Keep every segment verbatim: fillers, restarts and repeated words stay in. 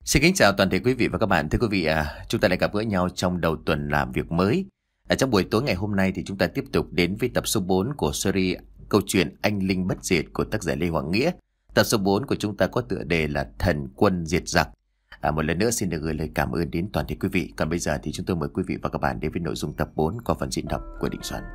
Xin kính chào toàn thể quý vị và các bạn. Thưa quý vị, à, chúng ta lại gặp gỡ nhau trong đầu tuần làm việc mới. Ở trong buổi tối ngày hôm nay thì chúng ta tiếp tục đến với tập số bốn của series câu chuyện Anh Linh Bất Diệt của tác giả Lê Hoàng Nghĩa. Tập số bốn của chúng ta có tựa đề là Thần Quân Diệt Giặc. À, một lần nữa xin được gửi lời cảm ơn đến toàn thể quý vị. Còn bây giờ thì chúng tôi mời quý vị và các bạn đến với nội dung tập bốn qua phần diễn đọc của Đình Soạn.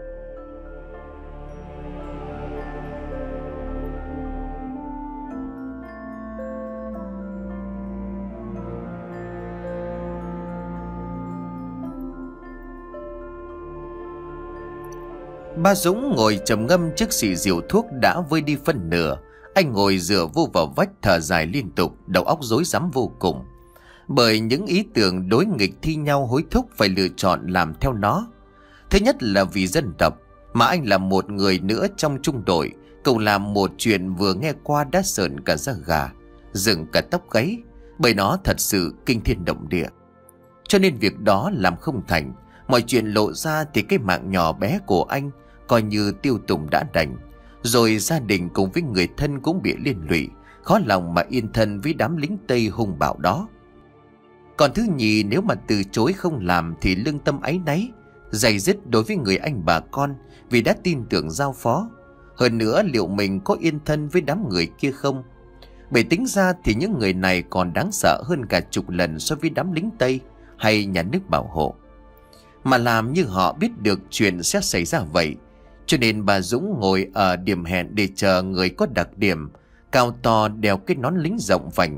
Ba Dũng ngồi trầm ngâm trước xì rượu thuốc đã vơi đi phân nửa. Anh ngồi dựa vô vào vách thở dài liên tục, đầu óc rối rắm vô cùng. Bởi những ý tưởng đối nghịch thi nhau hối thúc phải lựa chọn làm theo nó. Thứ nhất là vì dân tộc, mà anh là một người nữa trong trung đội. Cậu làm một chuyện vừa nghe qua đã sởn cả da gà, dựng cả tóc gáy, bởi nó thật sự kinh thiên động địa. Cho nên việc đó làm không thành. Mọi chuyện lộ ra thì cái mạng nhỏ bé của anh coi như tiêu tùng đã đành. Rồi gia đình cùng với người thân cũng bị liên lụy, khó lòng mà yên thân với đám lính Tây hung bạo đó. Còn thứ nhì, nếu mà từ chối không làm thì lương tâm áy náy, dày dứt đối với người anh bà con vì đã tin tưởng giao phó. Hơn nữa, liệu mình có yên thân với đám người kia không? Bởi tính ra thì những người này còn đáng sợ hơn cả chục lần so với đám lính Tây hay nhà nước bảo hộ. Mà làm như họ biết được chuyện sẽ xảy ra vậy. Cho nên bà Dũng ngồi ở điểm hẹn để chờ người có đặc điểm, cao to đeo cái nón lính rộng vành,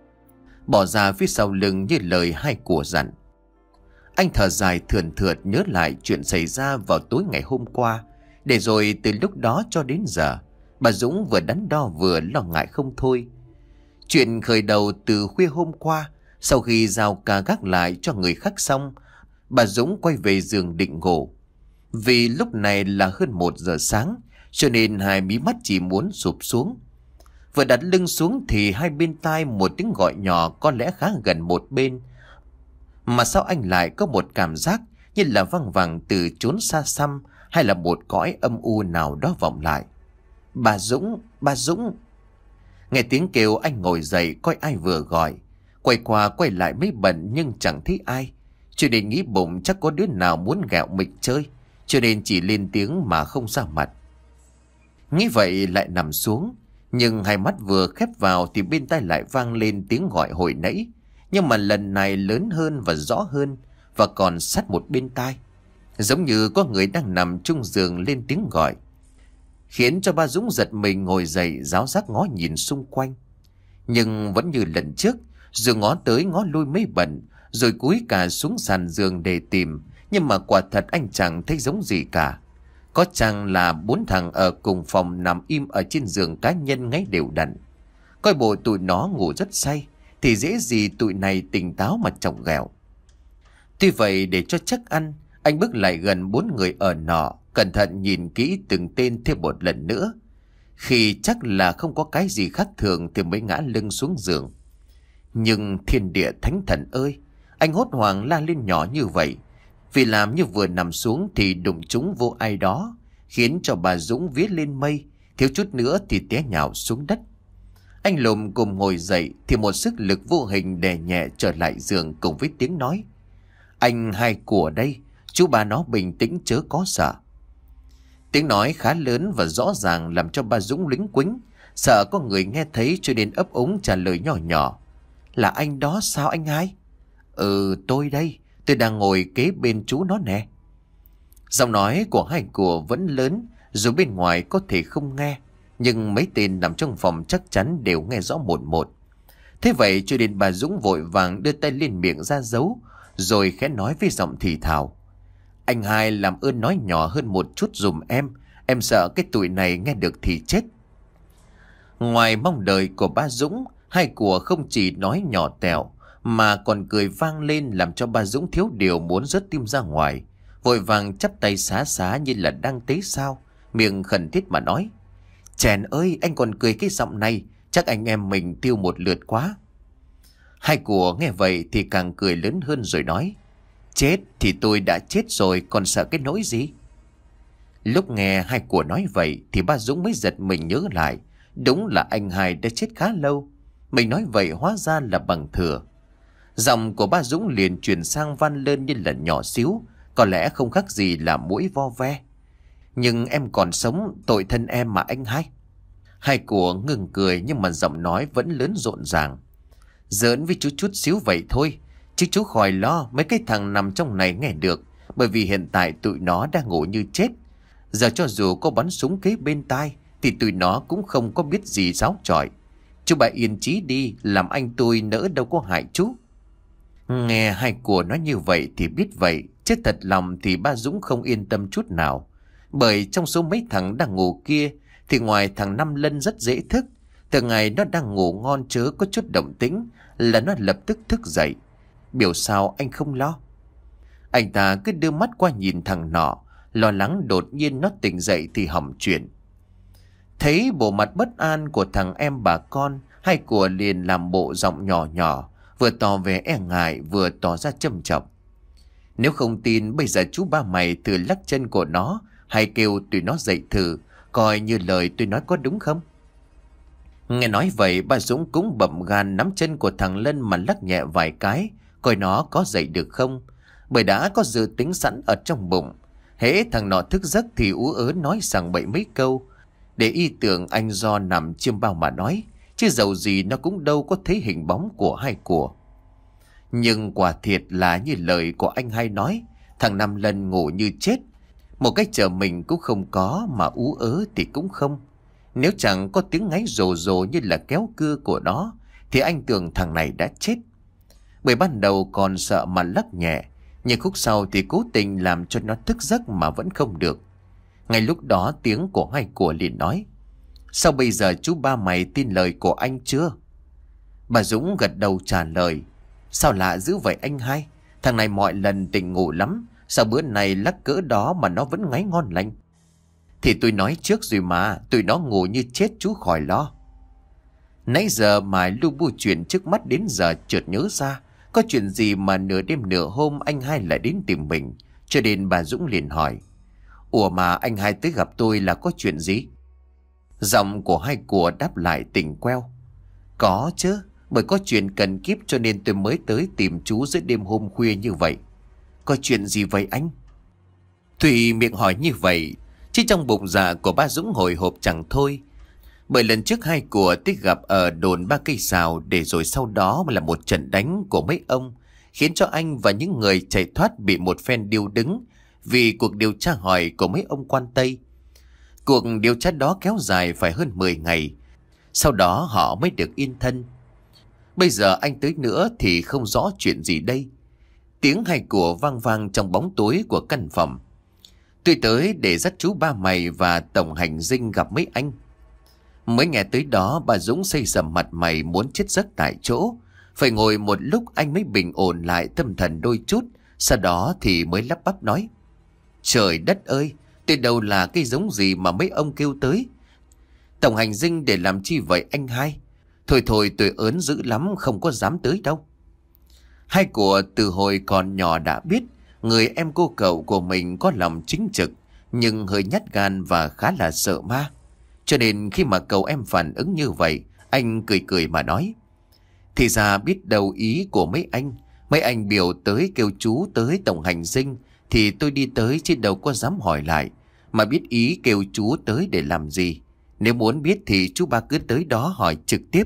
bỏ ra phía sau lưng như lời hai của dặn. Anh thở dài thườn thượt nhớ lại chuyện xảy ra vào tối ngày hôm qua. Để rồi từ lúc đó cho đến giờ, bà Dũng vừa đắn đo vừa lo ngại không thôi. Chuyện khởi đầu từ khuya hôm qua, sau khi giao ca gác lại cho người khác xong, bà Dũng quay về giường định ngủ. Vì lúc này là hơn một giờ sáng, cho nên hai mí mắt chỉ muốn sụp xuống. Vừa đặt lưng xuống thì hai bên tai một tiếng gọi nhỏ có lẽ khá gần một bên. Mà sao anh lại có một cảm giác như là văng vẳng từ chốn xa xăm, hay là một cõi âm u nào đó vọng lại. Bà Dũng, bà Dũng. Nghe tiếng kêu anh ngồi dậy coi ai vừa gọi. Quay qua quay lại mới bận nhưng chẳng thấy ai. Cho nên nghĩ bụng chắc có đứa nào muốn ghẹo mình chơi, cho nên chỉ lên tiếng mà không ra mặt. Nghĩ vậy lại nằm xuống. Nhưng hai mắt vừa khép vào thì bên tai lại vang lên tiếng gọi hồi nãy. Nhưng mà lần này lớn hơn và rõ hơn, và còn sát một bên tai. Giống như có người đang nằm chung giường lên tiếng gọi, khiến cho ba Dũng giật mình ngồi dậy ráo rác ngó nhìn xung quanh. Nhưng vẫn như lần trước, dù ngó tới ngó lui mấy bận, rồi cúi cả xuống sàn giường để tìm, nhưng mà quả thật anh chẳng thấy giống gì cả. Có chăng là bốn thằng ở cùng phòng nằm im ở trên giường cá nhân ngáy đều đặn. Coi bộ tụi nó ngủ rất say, thì dễ gì tụi này tỉnh táo mà chọc ghẹo. Tuy vậy để cho chắc ăn, anh bước lại gần bốn người ở nọ, cẩn thận nhìn kỹ từng tên thêm một lần nữa. Khi chắc là không có cái gì khác thường thì mới ngã lưng xuống giường. Nhưng thiên địa thánh thần ơi! Anh hốt hoảng la lên nhỏ như vậy, vì làm như vừa nằm xuống thì đụng trúng vô ai đó, khiến cho bà Dũng vía lên mây, thiếu chút nữa thì té nhào xuống đất. Anh lùm cùng ngồi dậy thì một sức lực vô hình đè nhẹ trở lại giường cùng với tiếng nói: "Anh hai của đây, chú bà nó bình tĩnh chớ có sợ." Tiếng nói khá lớn và rõ ràng làm cho bà Dũng lính quính, sợ có người nghe thấy cho nên ấp úng trả lời nhỏ nhỏ: "Là anh đó sao anh hai?" "Ừ, tôi đây, tôi đang ngồi kế bên chú nó nè." Giọng nói của hai của vẫn lớn, dù bên ngoài có thể không nghe, nhưng mấy tên nằm trong phòng chắc chắn đều nghe rõ một một. Thế vậy cho nên bà Dũng vội vàng đưa tay lên miệng ra dấu, rồi khẽ nói với giọng thì thào: "Anh hai làm ơn nói nhỏ hơn một chút dùm em, em sợ cái tụi này nghe được thì chết." Ngoài mong đợi của ba Dũng, hai của không chỉ nói nhỏ tẹo mà còn cười vang lên, làm cho ba Dũng thiếu điều muốn rớt tim ra ngoài, vội vàng chắp tay xá xá như là đang tế sao, miệng khẩn thiết mà nói: "Chèn ơi, anh còn cười cái giọng này, chắc anh em mình tiêu một lượt quá." Hai của nghe vậy thì càng cười lớn hơn rồi nói: "Chết thì tôi đã chết rồi, còn sợ cái nỗi gì?" Lúc nghe hai của nói vậy thì ba Dũng mới giật mình nhớ lại, đúng là anh hai đã chết khá lâu. Mình nói vậy hóa ra là bằng thừa. Giọng của ba Dũng liền chuyển sang van lơn như là nhỏ xíu, có lẽ không khác gì là mũi vo ve. Nhưng em còn sống, tội thân em mà anh hai. Hai của ngừng cười nhưng mà giọng nói vẫn lớn rộn ràng. Giỡn với chú chút xíu vậy thôi, chứ chú khỏi lo mấy cái thằng nằm trong này nghe được. Bởi vì hiện tại tụi nó đang ngủ như chết. Giờ cho dù có bắn súng kế bên tai thì tụi nó cũng không có biết gì giáo chọi. Chú bà yên chí đi, làm anh tôi nỡ đâu có hại chú. Nghe hai của nói như vậy thì biết vậy, chứ thật lòng thì ba Dũng không yên tâm chút nào. Bởi trong số mấy thằng đang ngủ kia thì ngoài thằng Năm Lân rất dễ thức. Từ ngày nó đang ngủ ngon chớ có chút động tĩnh là nó lập tức thức dậy. Biểu sao anh không lo? Anh ta cứ đưa mắt qua nhìn thằng nọ, lo lắng đột nhiên nó tỉnh dậy thì hỏng chuyện. Thấy bộ mặt bất an của thằng em bà con, hai của liền làm bộ giọng nhỏ nhỏ, vừa tỏ vẻ e ngại vừa tỏ ra châm chọc. Nếu không tin bây giờ chú ba mày thử lắc chân của nó, hay kêu tụi nó dậy thử, coi như lời tôi nói có đúng không? Nghe nói vậy ba Dũng cũng bậm gan nắm chân của thằng Lân mà lắc nhẹ vài cái, coi nó có dậy được không. Bởi đã có dự tính sẵn ở trong bụng, hễ thằng nọ thức giấc thì ú ớ nói sằng bậy mấy câu, để y tưởng anh do nằm chiêm bao mà nói, chứ dầu gì nó cũng đâu có thấy hình bóng của hai của. Nhưng quả thiệt là như lời của anh hai nói, thằng Năm Lân ngủ như chết. Một cái chờ mình cũng không có, mà ú ớ thì cũng không. Nếu chẳng có tiếng ngáy rồ rồ như là kéo cưa của nó, thì anh tưởng thằng này đã chết. Bởi ban đầu còn sợ mà lắc nhẹ, nhưng khúc sau thì cố tình làm cho nó thức giấc mà vẫn không được. Ngay lúc đó tiếng của hai của liền nói: Sao bây giờ chú ba mày tin lời của anh chưa? Bà Dũng gật đầu trả lời: Sao lạ dữ vậy anh hai? Thằng này mọi lần tỉnh ngủ lắm, sao bữa này lắc cỡ đó mà nó vẫn ngáy ngon lành? Thì tôi nói trước rồi mà, tụi nó ngủ như chết chú khỏi lo. Nãy giờ mải lu bu chuyện trước mắt đến giờ chợt nhớ ra, có chuyện gì mà nửa đêm nửa hôm anh hai lại đến tìm mình, cho nên bà Dũng liền hỏi: Ủa mà anh hai tới gặp tôi là có chuyện gì? Giọng của hai của đáp lại tỉnh queo: Có chứ, bởi có chuyện cần kíp cho nên tôi mới tới tìm chú giữa đêm hôm khuya như vậy. Có chuyện gì vậy anh? Thùy miệng hỏi như vậy, chứ trong bụng dạ của ba Dũng hồi hộp chẳng thôi. Bởi lần trước hai của tích gặp ở đồn Ba Cây Sào, để rồi sau đó là một trận đánh của mấy ông, khiến cho anh và những người chạy thoát bị một phen điêu đứng vì cuộc điều tra hỏi của mấy ông quan Tây. Cuộc điều tra đó kéo dài phải hơn mười ngày, sau đó họ mới được yên thân. Bây giờ anh tới nữa thì không rõ chuyện gì đây. Tiếng hai của vang vang trong bóng tối của căn phòng. Tôi tới để dắt chú ba mày và tổng hành dinh gặp mấy anh. Mới nghe tới đó bà Dũng xây sầm mặt mày muốn chết giấc tại chỗ. Phải ngồi một lúc anh mới bình ổn lại tâm thần đôi chút, sau đó thì mới lắp bắp nói: Trời đất ơi, tôi đâu là cái giống gì mà mấy ông kêu tới. Tổng hành dinh để làm chi vậy anh hai? Thôi thôi tôi ớn dữ lắm, không có dám tới đâu. Hai của từ hồi còn nhỏ đã biết người em cô cậu của mình có lòng chính trực, nhưng hơi nhát gan và khá là sợ ma. Cho nên khi mà cậu em phản ứng như vậy, anh cười cười mà nói: Thì ra biết đâu ý của mấy anh. Mấy anh biểu tới kêu chú tới tổng hành dinh thì tôi đi tới chứ đâu có dám hỏi lại. Mà biết ý kêu chú tới để làm gì. Nếu muốn biết thì chú ba cứ tới đó hỏi trực tiếp.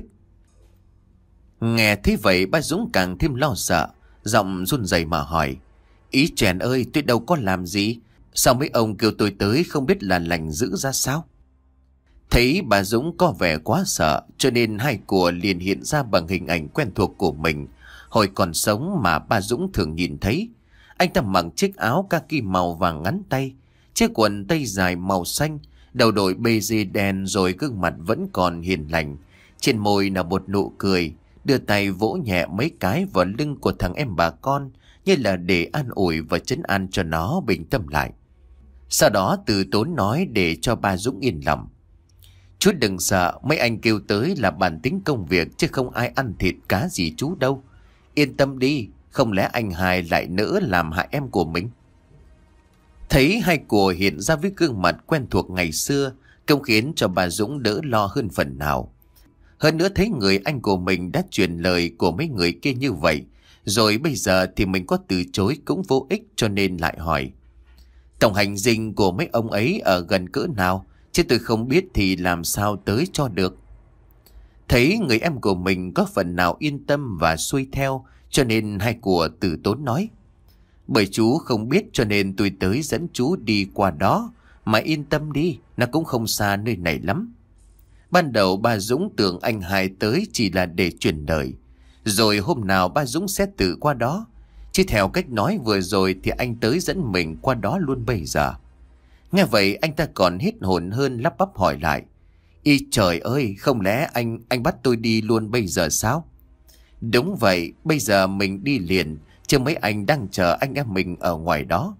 Nghe thế vậy ba Dũng càng thêm lo sợ, giọng run rẩy mà hỏi: Ý chèn ơi, tôi đâu có làm gì. Sao mấy ông kêu tôi tới không biết là lành dữ ra sao? Thấy bà Dũng có vẻ quá sợ, cho nên hai của liền hiện ra bằng hình ảnh quen thuộc của mình hồi còn sống mà bà Dũng thường nhìn thấy. Anh ta mặc chiếc áo kaki màu vàng ngắn tay, chiếc quần tây dài màu xanh, đầu đội bê dê đen, rồi gương mặt vẫn còn hiền lành, trên môi là một nụ cười, đưa tay vỗ nhẹ mấy cái vào lưng của thằng em bà con, như là để an ủi và trấn an cho nó bình tâm lại. Sau đó từ tốn nói để cho bà Dũng yên lòng: Chú đừng sợ, mấy anh kêu tới là bản tính công việc, chứ không ai ăn thịt cá gì chú đâu. Yên tâm đi, không lẽ anh hai lại nỡ làm hại em của mình? Thấy hai của hiện ra với gương mặt quen thuộc ngày xưa, cũng khiến cho bà Dũng đỡ lo hơn phần nào. Hơn nữa thấy người anh của mình đã truyền lời của mấy người kia như vậy, rồi bây giờ thì mình có từ chối cũng vô ích, cho nên lại hỏi. Tổng hành dinh của mấy ông ấy ở gần cỡ nào, chứ tôi không biết thì làm sao tới cho được. Thấy người em của mình có phần nào yên tâm và xuôi theo, cho nên hai của từ tốn nói. Bởi chú không biết cho nên tôi tới dẫn chú đi qua đó, mà yên tâm đi, nó cũng không xa nơi này lắm. Ban đầu ba Dũng tưởng anh hai tới chỉ là để truyền đời, rồi hôm nào ba Dũng sẽ tự qua đó. Chứ theo cách nói vừa rồi thì anh tới dẫn mình qua đó luôn bây giờ. Nghe vậy anh ta còn hít hồn hơn, lắp bắp hỏi lại. Ý trời ơi, không lẽ anh anh bắt tôi đi luôn bây giờ sao? Đúng vậy, bây giờ mình đi liền, chứ mấy anh đang chờ anh em mình ở ngoài đó.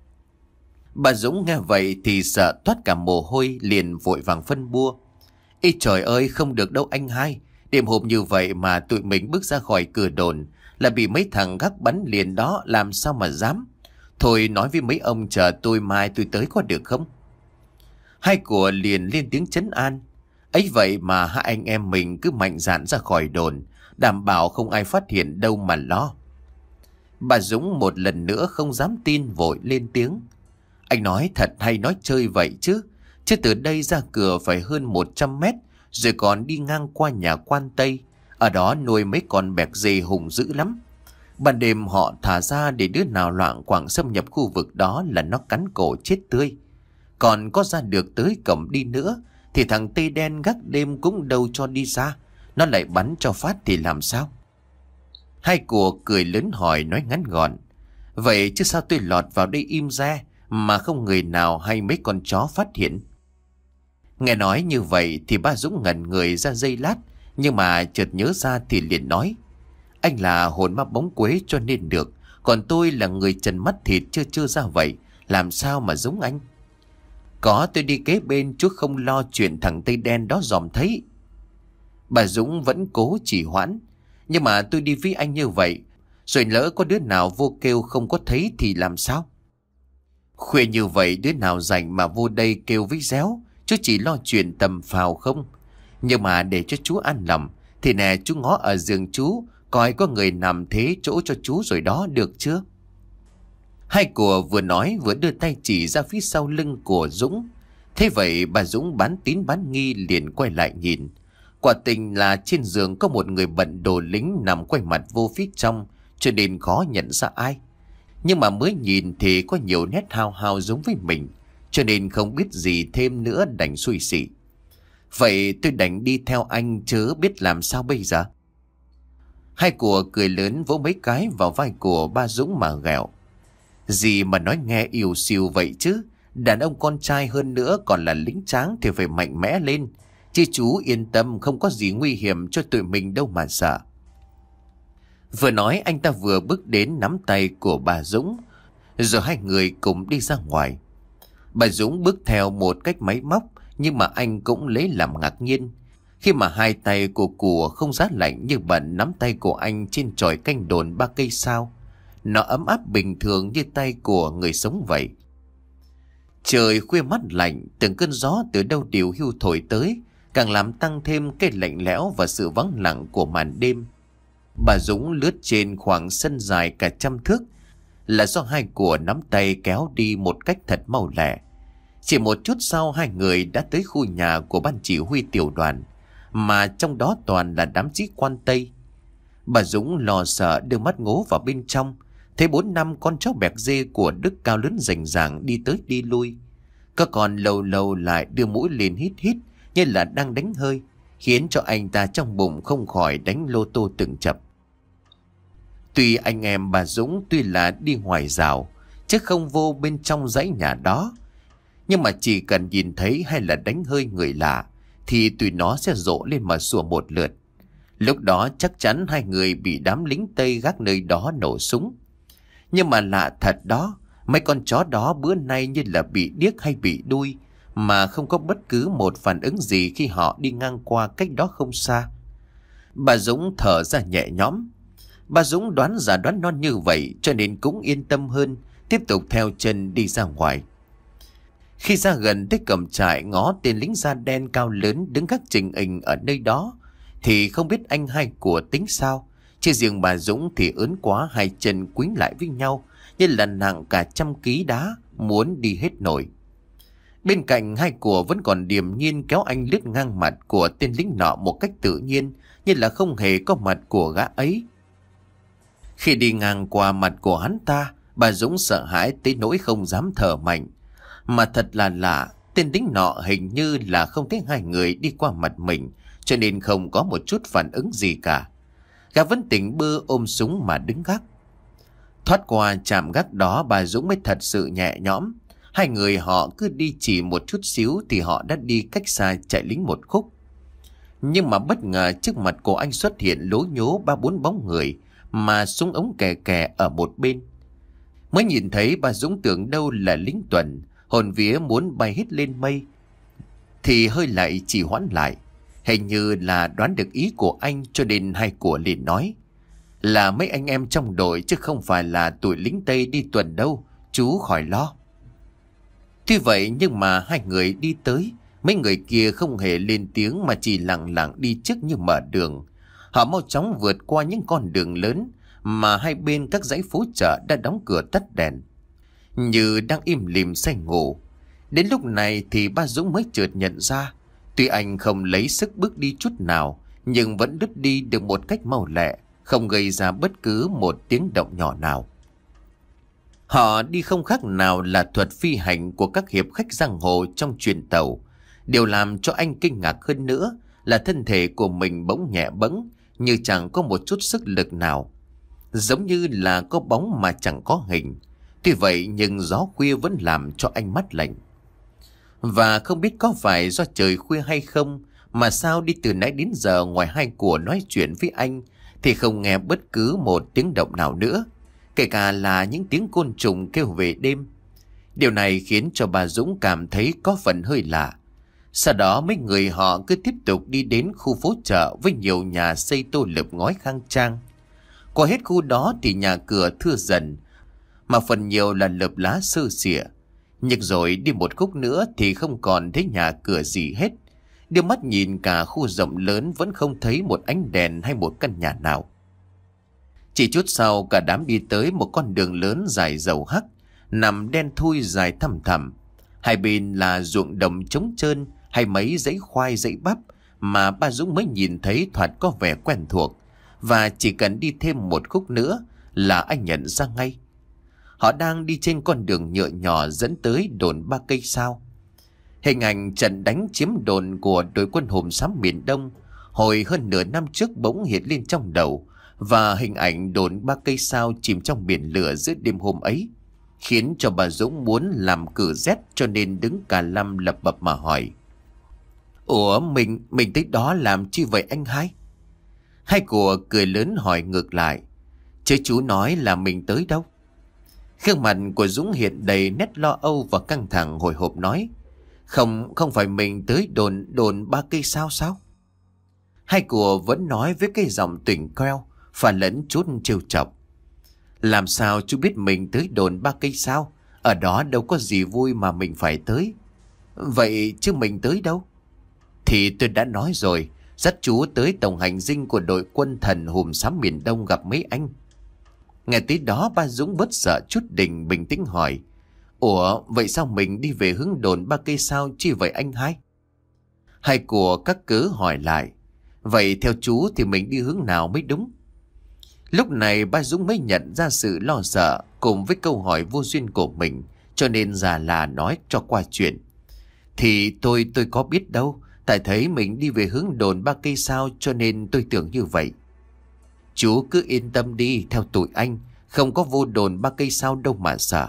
Bà Dũng nghe vậy thì sợ toát cả mồ hôi, liền vội vàng phân bua. Ý trời ơi, không được đâu anh hai. Đêm hôm như vậy mà tụi mình bước ra khỏi cửa đồn là bị mấy thằng gác bắn liền đó, làm sao mà dám. Thôi nói với mấy ông chờ tôi, mai tôi tới có được không? Hai của liền lên tiếng trấn an. Ấy vậy mà hai anh em mình cứ mạnh dạn ra khỏi đồn, đảm bảo không ai phát hiện đâu mà lo. Bà Dũng một lần nữa không dám tin, vội lên tiếng. Anh nói thật hay nói chơi vậy chứ? Chứ từ đây ra cửa phải hơn một trăm mét, rồi còn đi ngang qua nhà quan Tây. Ở đó nuôi mấy con bẹc dê hùng dữ lắm. Ban đêm họ thả ra để đứa nào loạn quạng xâm nhập khu vực đó là nó cắn cổ chết tươi. Còn có ra được tới cổng đi nữa thì thằng Tây Đen gác đêm cũng đâu cho đi ra. Nó lại bắn cho phát thì làm sao? Hai của cười lớn hỏi nói ngắn gọn. Vậy chứ sao tôi lọt vào đây im re mà không người nào hay mấy con chó phát hiện? Nghe nói như vậy thì ba Dũng ngẩn người ra giây lát, nhưng mà chợt nhớ ra thì liền nói. Anh là hồn ma bóng quế cho nên được, còn tôi là người trần mắt thịt chưa chưa ra vậy, làm sao mà giống anh? Có tôi đi kế bên, chú không lo chuyện thằng Tây Đen đó dòm thấy. Bà Dũng vẫn cố trì hoãn. Nhưng mà tôi đi với anh như vậy, rồi lỡ có đứa nào vô kêu không có thấy thì làm sao? Khuya như vậy đứa nào rảnh mà vô đây kêu với réo, chú chỉ lo chuyện tầm phào không? Nhưng mà để cho chú an lòng thì nè, chú ngó ở giường chú, coi có người nằm thế chỗ cho chú rồi đó, được chưa? Hai của vừa nói vừa đưa tay chỉ ra phía sau lưng của Dũng. Thế vậy bà Dũng bán tín bán nghi liền quay lại nhìn. Quả tình là trên giường có một người bận đồ lính nằm quay mặt vô phía trong, cho nên khó nhận ra ai. Nhưng mà mới nhìn thì có nhiều nét hao hao giống với mình, cho nên không biết gì thêm nữa, đành xui xỉ. Vậy tôi đành đi theo anh chứ biết làm sao bây giờ? Hai của cười lớn vỗ mấy cái vào vai của ba Dũng mà ghẹo. Gì mà nói nghe yêu siêu vậy chứ? Đàn ông con trai hơn nữa còn là lính tráng thì phải mạnh mẽ lên. Chứ chú yên tâm, không có gì nguy hiểm cho tụi mình đâu mà sợ. Vừa nói anh ta vừa bước đến nắm tay của bà Dũng, rồi hai người cùng đi ra ngoài. Bà Dũng bước theo một cách máy móc, nhưng mà anh cũng lấy làm ngạc nhiên khi mà hai tay của của không giá lạnh như bận nắm tay của anh trên chòi canh đồn ba cây sao. Nó ấm áp bình thường như tay của người sống vậy. Trời khuya mát lạnh, từng cơn gió từ đâu điều hưu thổi tới, càng làm tăng thêm cái lạnh lẽo và sự vắng lặng của màn đêm. Bà Dũng lướt trên khoảng sân dài cả trăm thước là do hai của nắm tay kéo đi một cách thật mau lẹ. Chỉ một chút sau hai người đã tới khu nhà của ban chỉ huy tiểu đoàn, mà trong đó toàn là đám sĩ quan Tây. Bà Dũng lo sợ đưa mắt ngó vào bên trong, thấy bốn năm con chó bẹc dê của Đức cao lớn rành ràng đi tới đi lui. Có con lâu lâu lại đưa mũi lên hít hít như là đang đánh hơi, khiến cho anh ta trong bụng không khỏi đánh lô tô từng chập. Tuy anh em bà Dũng tuy là đi ngoài rào chứ không vô bên trong dãy nhà đó, nhưng mà chỉ cần nhìn thấy hay là đánh hơi người lạ thì tụi nó sẽ rộ lên mà sủa một lượt. Lúc đó chắc chắn hai người bị đám lính Tây gác nơi đó nổ súng. Nhưng mà lạ thật đó, mấy con chó đó bữa nay như là bị điếc hay bị đuôi, mà không có bất cứ một phản ứng gì khi họ đi ngang qua cách đó không xa. Bà Dũng thở ra nhẹ nhõm. Bà Dũng đoán giả đoán non như vậy cho nên cũng yên tâm hơn, tiếp tục theo chân đi ra ngoài. Khi ra gần tới cổng trại, ngó tên lính da đen cao lớn đứng gác trình hình ở nơi đó thì không biết anh hai của tính sao. Chứ riêng bà Dũng thì ớn quá, hai chân quýnh lại với nhau như là nặng cả trăm ký đá, muốn đi hết nổi. Bên cạnh hai của vẫn còn điềm nhiên kéo anh lướt ngang mặt của tên lính nọ một cách tự nhiên, như là không hề có mặt của gã ấy. Khi đi ngang qua mặt của hắn ta, bà Dũng sợ hãi tới nỗi không dám thở mạnh. Mà thật là lạ, tên lính nọ hình như là không thấy hai người đi qua mặt mình, cho nên không có một chút phản ứng gì cả. Gã vẫn tỉnh bơ ôm súng mà đứng gác. Thoát qua trạm gác đó, bà Dũng mới thật sự nhẹ nhõm. Hai người họ cứ đi chỉ một chút xíu thì họ đã đi cách xa chạy lính một khúc. Nhưng mà bất ngờ trước mặt của anh xuất hiện lố nhố ba bốn bóng người, mà súng ống kè kè ở một bên. Mới nhìn thấy bà Dũng tưởng đâu là lính tuần, hồn vía muốn bay hết lên mây, thì hơi lại chỉ hoãn lại. Hình như là đoán được ý của anh, cho nên hai của liền nói là mấy anh em trong đội, chứ không phải là tụi lính Tây đi tuần đâu, chú khỏi lo. Tuy vậy nhưng mà hai người đi tới, mấy người kia không hề lên tiếng mà chỉ lặng lặng đi trước như mở đường. Họ mau chóng vượt qua những con đường lớn mà hai bên các dãy phố chợ đã đóng cửa tắt đèn, như đang im lìm say ngủ. Đến lúc này thì ba Dũng mới chợt nhận ra, tuy anh không lấy sức bước đi chút nào, nhưng vẫn đứt đi được một cách mau lẹ, không gây ra bất cứ một tiếng động nhỏ nào. Họ đi không khác nào là thuật phi hành của các hiệp khách giang hồ trong truyền tàu. Điều làm cho anh kinh ngạc hơn nữa là thân thể của mình bỗng nhẹ bẫng, như chẳng có một chút sức lực nào, giống như là có bóng mà chẳng có hình. Tuy vậy nhưng gió khuya vẫn làm cho anh mát lạnh. Và không biết có phải do trời khuya hay không, mà sao đi từ nãy đến giờ ngoài hai của nói chuyện với anh thì không nghe bất cứ một tiếng động nào nữa, kể cả là những tiếng côn trùng kêu về đêm. Điều này khiến cho bà Dũng cảm thấy có phần hơi lạ. Sau đó mấy người họ cứ tiếp tục đi đến khu phố chợ với nhiều nhà xây tô lợp ngói khang trang. Qua hết khu đó thì nhà cửa thưa dần, mà phần nhiều là lợp lá sơ xịa. Nhưng rồi đi một khúc nữa thì không còn thấy nhà cửa gì hết. Đưa mắt nhìn cả khu rộng lớn vẫn không thấy một ánh đèn hay một căn nhà nào. Chỉ chút sau cả đám đi tới một con đường lớn dài dầu hắc, nằm đen thui dài thăm thẳm. Hai bên là ruộng đồng trống trơn hay mấy dãy khoai dãy bắp mà ba Dũng mới nhìn thấy thoạt có vẻ quen thuộc. Và chỉ cần đi thêm một khúc nữa là anh nhận ra ngay. Họ đang đi trên con đường nhựa nhỏ dẫn tới đồn Ba Cây Sao. Hình ảnh trận đánh chiếm đồn của đội quân Hùm Xám miền Đông hồi hơn nửa năm trước bỗng hiện lên trong đầu. Và hình ảnh đồn Ba Cây Sao chìm trong biển lửa giữa đêm hôm ấy khiến cho bà Dũng muốn làm cử rét, cho nên đứng cả lăm lập bập mà hỏi: Ủa mình, mình tới đó làm chi vậy anh hai? Hai của cười lớn hỏi ngược lại: Chứ chú nói là mình tới đâu? Gương mặt của Dũng hiện đầy nét lo âu và căng thẳng, hồi hộp nói: Không, không phải mình tới đồn đồn Ba Cây Sao sao? Hai của vẫn nói với cái giọng tỉnh queo và lẫn chút trêu chọc: Làm sao chú biết mình tới đồn Ba Cây Sao? Ở đó đâu có gì vui mà mình phải tới. Vậy chứ mình tới đâu? Thì tôi đã nói rồi, dắt chú tới tổng hành dinh của đội quân thần Hùm Xám miền Đông gặp mấy anh. Nghe tới đó ba Dũng bớt sợ chút đỉnh, bình tĩnh hỏi: Ủa vậy sao mình đi về hướng đồn Ba Cây Sao chi vậy anh hai? Hai của các cớ hỏi lại: Vậy theo chú thì mình đi hướng nào mới đúng? Lúc này ba Dũng mới nhận ra sự lo sợ cùng với câu hỏi vô duyên của mình, cho nên già là nói cho qua chuyện. Thì tôi tôi có biết đâu, tại thấy mình đi về hướng đồn Ba Cây Sao cho nên tôi tưởng như vậy. Chú cứ yên tâm đi, theo tụi anh không có vô đồn Ba Cây Sao đâu mà sợ.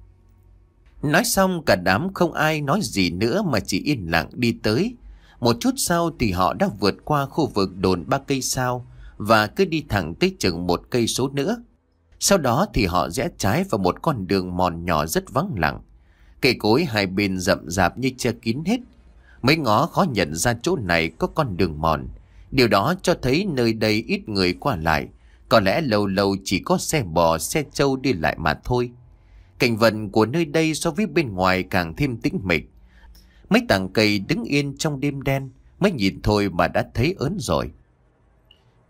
Nói xong cả đám không ai nói gì nữa mà chỉ yên lặng đi tới. Một chút sau thì họ đã vượt qua khu vực đồn Ba Cây Sao và cứ đi thẳng tới chừng một cây số nữa. Sau đó thì họ rẽ trái vào một con đường mòn nhỏ rất vắng lặng. Cây cối hai bên rậm rạp như che kín hết. Mấy ngó khó nhận ra chỗ này có con đường mòn. Điều đó cho thấy nơi đây ít người qua lại. Có lẽ lâu lâu chỉ có xe bò, xe trâu đi lại mà thôi. Cảnh vật của nơi đây so với bên ngoài càng thêm tĩnh mịch. Mấy tảng cây đứng yên trong đêm đen, mới nhìn thôi mà đã thấy ớn rồi.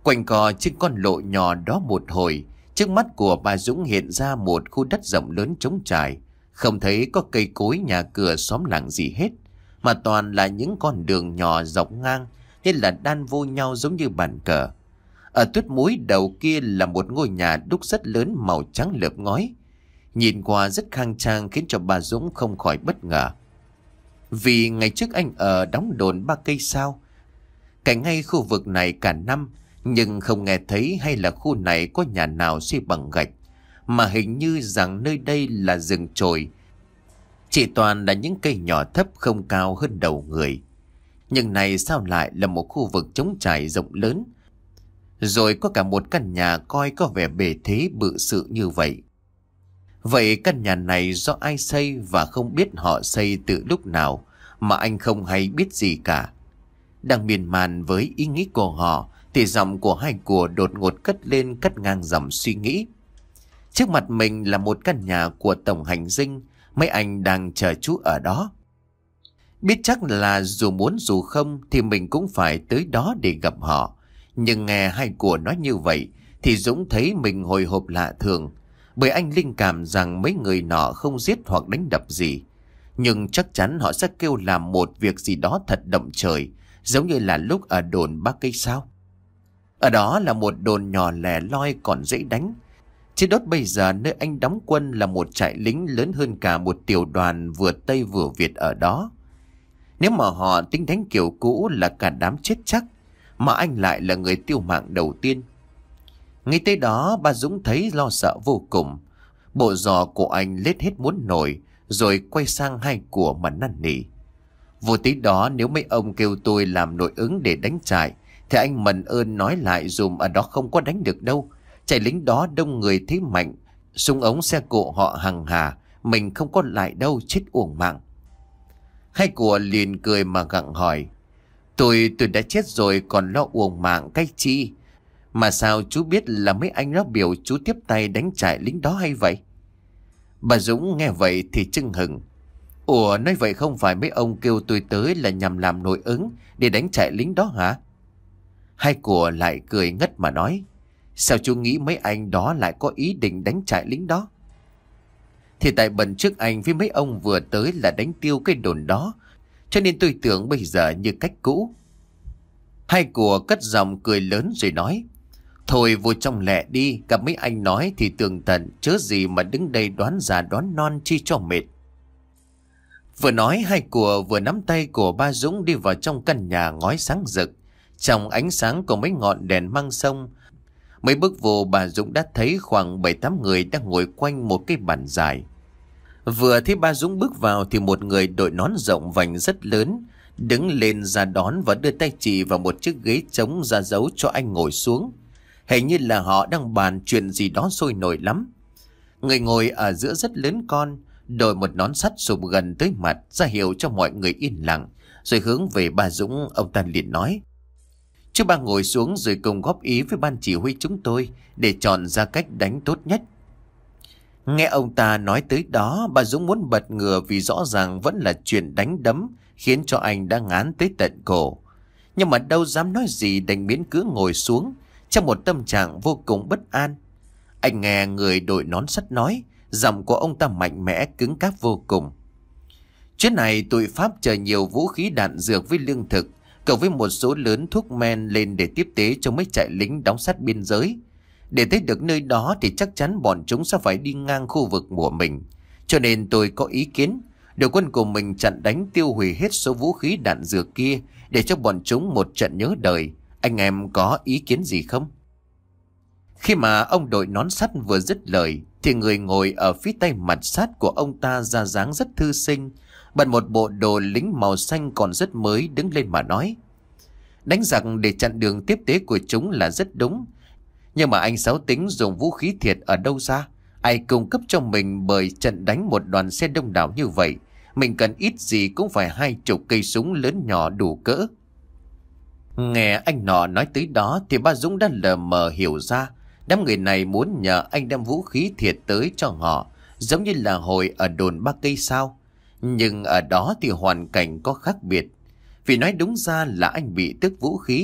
Quanh co trên con lộ nhỏ đó một hồi, trước mắt của bà Dũng hiện ra một khu đất rộng lớn trống trải. Không thấy có cây cối nhà cửa xóm làng gì hết, mà toàn là những con đường nhỏ dọc ngang, nên là đan vô nhau giống như bàn cờ. Ở tuyết múi đầu kia là một ngôi nhà đúc rất lớn màu trắng lợp ngói. Nhìn qua rất khang trang khiến cho bà Dũng không khỏi bất ngờ. Vì ngày trước anh ở đóng đồn ba cây sao, cảnh ngay khu vực này cả năm, nhưng không nghe thấy hay là khu này có nhà nào xây bằng gạch, mà hình như rằng nơi đây là rừng chồi, chỉ toàn là những cây nhỏ thấp không cao hơn đầu người. Nhưng này sao lại là một khu vực trống trải rộng lớn, rồi có cả một căn nhà coi có vẻ bề thế bự sự như vậy. Vậy căn nhà này do ai xây và không biết họ xây từ lúc nào mà anh không hay biết gì cả. Đang miên man với ý nghĩ của họ thì giọng của hai của đột ngột cất lên cắt ngang dòng suy nghĩ. Trước mặt mình là một căn nhà của tổng hành dinh, mấy anh đang chờ chú ở đó. Biết chắc là dù muốn dù không thì mình cũng phải tới đó để gặp họ. Nhưng nghe hai của nói như vậy thì Dũng thấy mình hồi hộp lạ thường, bởi anh linh cảm rằng mấy người nọ không giết hoặc đánh đập gì, nhưng chắc chắn họ sẽ kêu làm một việc gì đó thật động trời, giống như là lúc ở đồn ba cây sao. Ở đó là một đồn nhỏ lẻ loi còn dễ đánh, chứ đốt bây giờ nơi anh đóng quân là một trại lính lớn hơn cả một tiểu đoàn vừa Tây vừa Việt ở đó. Nếu mà họ tính đánh kiểu cũ là cả đám chết chắc, mà anh lại là người tiêu mạng đầu tiên. Ngay tới đó bà Dũng thấy lo sợ vô cùng. Bộ giò của anh lết hết muốn nổi, rồi quay sang hai của mà năn nỉ. Vô tí đó nếu mấy ông kêu tôi làm nội ứng để đánh trại, thì anh mần ơn nói lại dùm ở đó không có đánh được đâu. Trại lính đó đông người thế mạnh, súng ống xe cộ họ hằng hà, mình không có lại đâu, chết uổng mạng. Hai của liền cười mà gặng hỏi, Tôi tôi đã chết rồi còn lo uổng mạng cái chi? Mà sao chú biết là mấy anh nó biểu chú tiếp tay đánh trại lính đó hay vậy? Bà Dũng nghe vậy thì chưng hừng. Ủa, nói vậy không phải mấy ông kêu tôi tới là nhằm làm nội ứng để đánh trại lính đó hả? Hai của lại cười ngất mà nói, sao chú nghĩ mấy anh đó lại có ý định đánh trại lính đó? Thì tại bần trước anh với mấy ông vừa tới là đánh tiêu cái đồn đó, cho nên tôi tưởng bây giờ như cách cũ. Hai của cất giọng cười lớn rồi nói, thôi vô trong lẹ đi, gặp mấy anh nói thì tường tận, chớ gì mà đứng đây đoán già đoán non chi cho mệt. Vừa nói hai của vừa nắm tay của ba Dũng đi vào trong căn nhà ngói sáng rực. Trong ánh sáng của mấy ngọn đèn măng sông, mấy bước vô bà Dũng đã thấy khoảng bảy tám người đang ngồi quanh một cái bàn dài. Vừa thấy ba Dũng bước vào thì một người đội nón rộng vành rất lớn đứng lên ra đón và đưa tay chỉ vào một chiếc ghế trống ra dấu cho anh ngồi xuống. Hình như là họ đang bàn chuyện gì đó sôi nổi lắm. Người ngồi ở giữa rất lớn con, đội một nón sắt sụp gần tới mặt, ra hiệu cho mọi người yên lặng, rồi hướng về bà Dũng. Ông ta liền nói, chú ba ngồi xuống rồi cùng góp ý với ban chỉ huy chúng tôi để chọn ra cách đánh tốt nhất. Nghe ông ta nói tới đó, bà Dũng muốn bật ngửa vì rõ ràng vẫn là chuyện đánh đấm khiến cho anh đã ngán tới tận cổ. Nhưng mà đâu dám nói gì, đành miễn cứ ngồi xuống trong một tâm trạng vô cùng bất an. Anh nghe người đội nón sắt nói, giọng của ông ta mạnh mẽ cứng cáp vô cùng. Chuyến này tụi Pháp chờ nhiều vũ khí đạn dược với lương thực, cộng với một số lớn thuốc men lên để tiếp tế cho mấy trại lính đóng sát biên giới. Để tới được nơi đó thì chắc chắn bọn chúng sẽ phải đi ngang khu vực của mình. Cho nên tôi có ý kiến đội quân của mình chặn đánh tiêu hủy hết số vũ khí đạn dược kia, để cho bọn chúng một trận nhớ đời. Anh em có ý kiến gì không? Khi mà ông đội nón sắt vừa dứt lời thì người ngồi ở phía tay mặt sát của ông ta ra dáng rất thư sinh, bận một bộ đồ lính màu xanh còn rất mới, đứng lên mà nói, đánh giặc để chặn đường tiếp tế của chúng là rất đúng. Nhưng mà anh Sáu tính dùng vũ khí thiệt ở đâu ra? Ai cung cấp cho mình, bởi trận đánh một đoàn xe đông đảo như vậy, mình cần ít gì cũng phải hai chục cây súng lớn nhỏ đủ cỡ. Nghe anh nọ nói tới đó thì ba Dũng đã lờ mờ hiểu ra đám người này muốn nhờ anh đem vũ khí thiệt tới cho họ, giống như là hồi ở đồn ba cây sao. Nhưng ở đó thì hoàn cảnh có khác biệt. Vì nói đúng ra là anh bị tước vũ khí,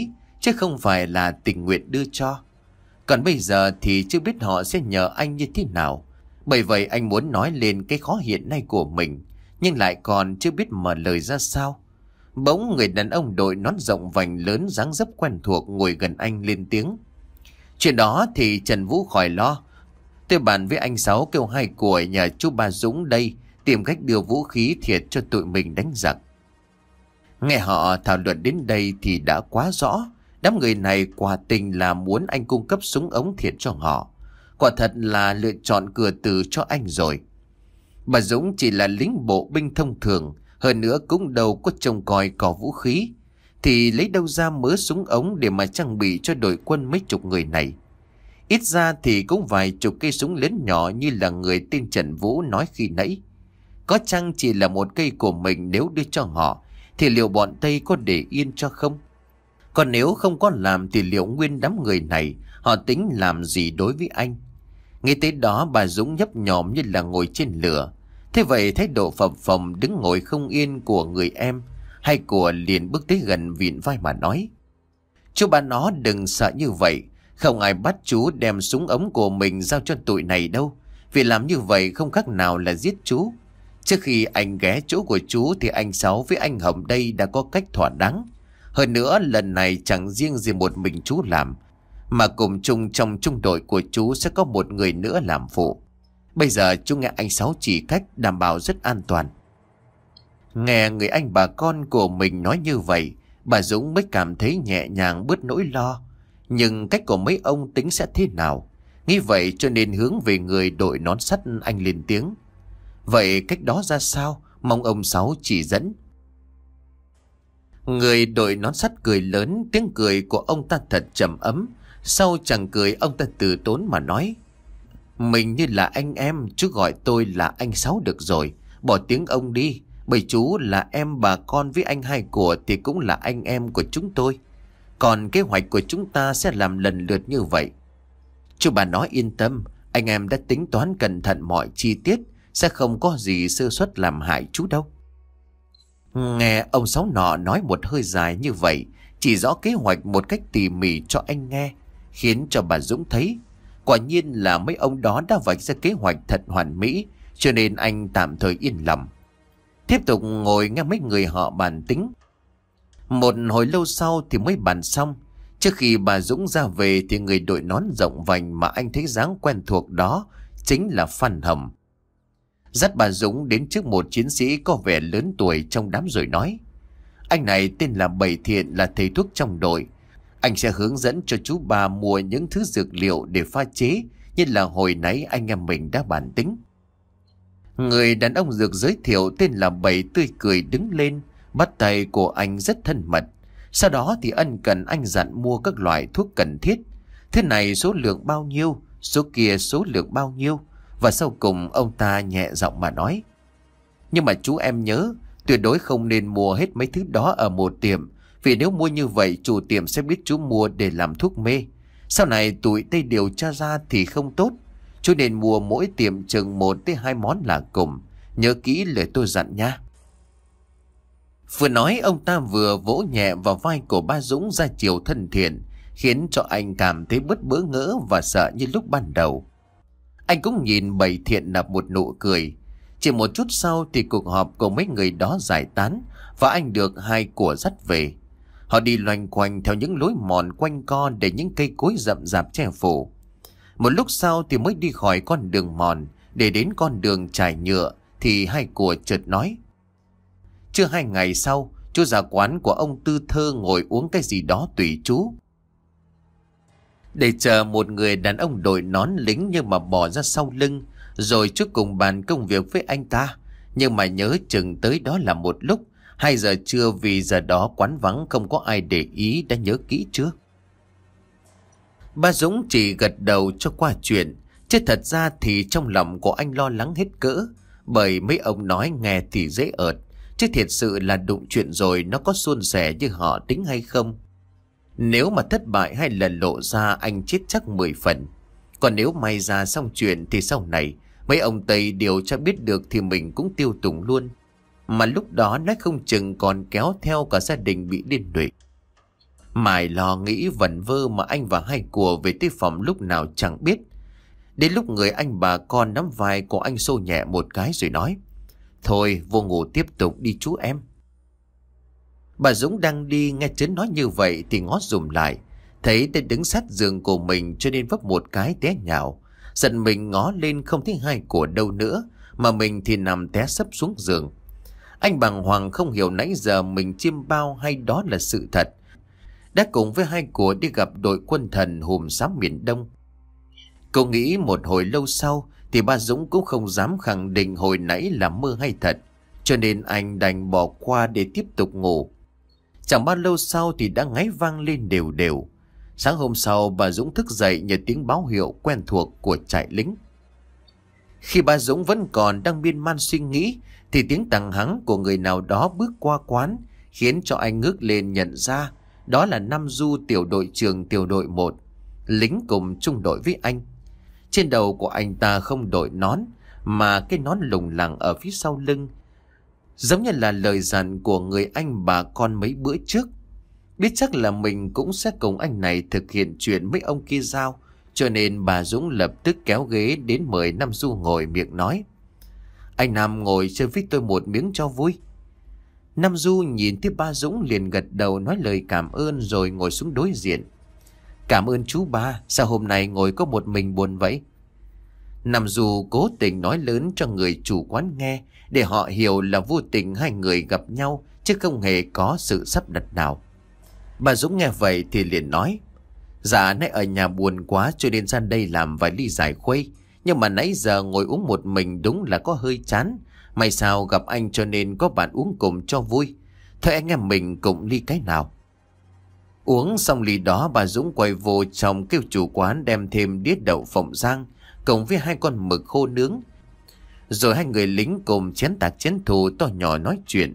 chứ không phải là tình nguyện đưa cho. Còn bây giờ thì chưa biết họ sẽ nhờ anh như thế nào. Bởi vậy anh muốn nói lên cái khó hiện nay của mình, nhưng lại còn chưa biết mở lời ra sao. Bỗng người đàn ông đội nón rộng vành lớn dáng dấp quen thuộc ngồi gần anh lên tiếng. Chuyện đó thì Trần Vũ khỏi lo. Tôi bàn với anh Sáu kêu hai của nhà chú Ba Dũng đây tìm cách đưa vũ khí thiệt cho tụi mình đánh giặc. Nghe họ thảo luận đến đây thì đã quá rõ. Đám người này quả tình là muốn anh cung cấp súng ống thiệt cho họ. Quả thật là lựa chọn cửa từ cho anh rồi. Bà Dũng chỉ là lính bộ binh thông thường, hơn nữa cũng đâu có trông coi có vũ khí, thì lấy đâu ra mớ súng ống để mà trang bị cho đội quân mấy chục người này. Ít ra thì cũng vài chục cây súng lớn nhỏ như là người tên Trần Vũ nói khi nãy. Có chăng chỉ là một cây của mình nếu đưa cho họ, thì liệu bọn Tây có để yên cho không? Còn nếu không có làm thì liệu nguyên đám người này họ tính làm gì đối với anh? Nghe tới đó bà Dũng nhấp nhòm như là ngồi trên lửa. Thế vậy thái độ phập phồng đứng ngồi không yên của người em hay của liền bước tới gần vịn vai mà nói. Chú Ba nó đừng sợ như vậy. Không ai bắt chú đem súng ống của mình giao cho tụi này đâu. Vì làm như vậy không khác nào là giết chú. Trước khi anh ghé chỗ của chú thì anh Sáu với anh Hồng đây đã có cách thỏa đáng. Hơn nữa lần này chẳng riêng gì một mình chú làm, mà cùng chung trong trung đội của chú sẽ có một người nữa làm phụ. Bây giờ chú nghe anh Sáu chỉ cách đảm bảo rất an toàn. Nghe người anh bà con của mình nói như vậy, bà Dũng mới cảm thấy nhẹ nhàng bớt nỗi lo. Nhưng cách của mấy ông tính sẽ thế nào? Nghĩ vậy cho nên hướng về người đội nón sắt anh lên tiếng. Vậy cách đó ra sao? Mong ông Sáu chỉ dẫn. Người đội nón sắt cười lớn, tiếng cười của ông ta thật trầm ấm. Sau chàng cười ông ta từ tốn mà nói. Mình như là anh em, chú gọi tôi là anh Sáu được rồi. Bỏ tiếng ông đi, bởi chú là em bà con với anh Hai của thì cũng là anh em của chúng tôi. Còn kế hoạch của chúng ta sẽ làm lần lượt như vậy. Chú Ba nói yên tâm, anh em đã tính toán cẩn thận mọi chi tiết, sẽ không có gì sơ suất làm hại chú đâu. Nghe ông Sáu nọ nói một hơi dài như vậy, chỉ rõ kế hoạch một cách tỉ mỉ cho anh nghe, khiến cho bà Dũng thấy quả nhiên là mấy ông đó đã vạch ra kế hoạch thật hoàn mỹ, cho nên anh tạm thời yên lòng. Tiếp tục ngồi nghe mấy người họ bàn tính. Một hồi lâu sau thì mới bàn xong. Trước khi bà Dũng ra về thì người đội nón rộng vành mà anh thấy dáng quen thuộc đó chính là Phan Hồng. Dắt bà Dũng đến trước một chiến sĩ có vẻ lớn tuổi trong đám rồi nói. Anh này tên là Bảy Thiện, là thầy thuốc trong đội. Anh sẽ hướng dẫn cho chú Ba mua những thứ dược liệu để pha chế, như là hồi nãy anh em mình đã bàn tính. Người đàn ông được giới thiệu tên là Bảy tươi cười đứng lên, bắt tay của anh rất thân mật. Sau đó thì ân cần anh dặn mua các loại thuốc cần thiết. Thế này số lượng bao nhiêu, số kia số lượng bao nhiêu. Và sau cùng ông ta nhẹ giọng mà nói. Nhưng mà chú em nhớ, tuyệt đối không nên mua hết mấy thứ đó ở một tiệm. Vì nếu mua như vậy chủ tiệm sẽ biết chú mua để làm thuốc mê. Sau này tụi Tây điều tra ra thì không tốt. Chú nên mua mỗi tiệm chừng một tới hai món là cùng. Nhớ kỹ lời tôi dặn nha. Vừa nói ông ta vừa vỗ nhẹ vào vai của ba Dũng ra chiều thân thiện, khiến cho anh cảm thấy bớt bỡ ngỡ và sợ như lúc ban đầu. Anh cũng nhìn Bảy Thiện nở một nụ cười. Chỉ một chút sau thì cuộc họp của mấy người đó giải tán và anh được hai của dắt về. Họ đi loanh quanh theo những lối mòn quanh co để những cây cối rậm rạp che phủ. Một lúc sau thì mới đi khỏi con đường mòn để đến con đường trải nhựa thì hai của chợt nói. Chưa hai ngày sau, chú già quán của ông Tư Thơ ngồi uống cái gì đó tùy chú. Để chờ một người đàn ông đội nón lính nhưng mà bỏ ra sau lưng, rồi chú cùng bàn công việc với anh ta. Nhưng mà nhớ chừng tới đó là một lúc hai giờ trưa, vì giờ đó quán vắng không có ai để ý. Đã nhớ kỹ chưa? Ba Dũng chỉ gật đầu cho qua chuyện, chứ thật ra thì trong lòng của anh lo lắng hết cỡ. Bởi mấy ông nói nghe thì dễ ợt, chứ thiệt sự là đụng chuyện rồi nó có suôn sẻ như họ tính hay không. Nếu mà thất bại hay lần lộ ra anh chết chắc mười phần. Còn nếu may ra xong chuyện thì sau này mấy ông Tây điều tra biết được thì mình cũng tiêu tùng luôn. Mà lúc đó nói không chừng còn kéo theo cả gia đình bị liên lụy. Mải lo nghĩ vẩn vơ mà anh và hai của về tới phòng lúc nào chẳng biết. Đến lúc người anh bà con nắm vai của anh xô nhẹ một cái rồi nói: "Thôi vô ngủ tiếp tục đi chú em." Bà Dũng đang đi nghe Trấn nói như vậy thì ngó dùm lại, thấy tên đứng sát giường của mình cho nên vấp một cái té nhào. Giận mình ngó lên không thấy hai của đâu nữa, mà mình thì nằm té sấp xuống giường. Anh bàng hoàng không hiểu nãy giờ mình chiêm bao hay đó là sự thật. Đã cùng với hai của đi gặp đội quân thần hùm xám miền Đông. Cậu nghĩ một hồi lâu sau thì bà Dũng cũng không dám khẳng định hồi nãy là mơ hay thật, cho nên anh đành bỏ qua để tiếp tục ngủ. Chẳng bao lâu sau thì đã ngáy vang lên đều đều. Sáng hôm sau bà Dũng thức dậy nhờ tiếng báo hiệu quen thuộc của trại lính. Khi bà Dũng vẫn còn đang miên man suy nghĩ thì tiếng tằng hắng của người nào đó bước qua quán khiến cho anh ngước lên nhận ra đó là Nam Du, tiểu đội trưởng tiểu đội một, lính cùng chung đội với anh. Trên đầu của anh ta không đội nón, mà cái nón lủng lẳng ở phía sau lưng, giống như là lời dặn của người anh bà con mấy bữa trước. Biết chắc là mình cũng sẽ cùng anh này thực hiện chuyện mấy ông kia giao, cho nên bà Dũng lập tức kéo ghế đến mời Nam Du ngồi, miệng nói: "Anh Nam ngồi chơi với tôi một miếng cho vui." Nam Du nhìn thấy ba Dũng liền gật đầu nói lời cảm ơn rồi ngồi xuống đối diện. "Cảm ơn chú ba, sao hôm nay ngồi có một mình buồn vậy?" Nam Du cố tình nói lớn cho người chủ quán nghe, để họ hiểu là vô tình hai người gặp nhau chứ không hề có sự sắp đặt nào. Bà Dũng nghe vậy thì liền nói: "Dạ nãy ở nhà buồn quá cho nên ra đây làm vài ly giải khuây. Nhưng mà nãy giờ ngồi uống một mình đúng là có hơi chán. May sao gặp anh cho nên có bạn uống cùng cho vui. Thôi anh em mình cùng ly cái nào." Uống xong ly đó, bà Dũng quay vô trong kêu chủ quán đem thêm đĩa đậu phộng rang cùng với hai con mực khô nướng. Rồi hai người lính cùng chén tạc chén thù to nhỏ nói chuyện.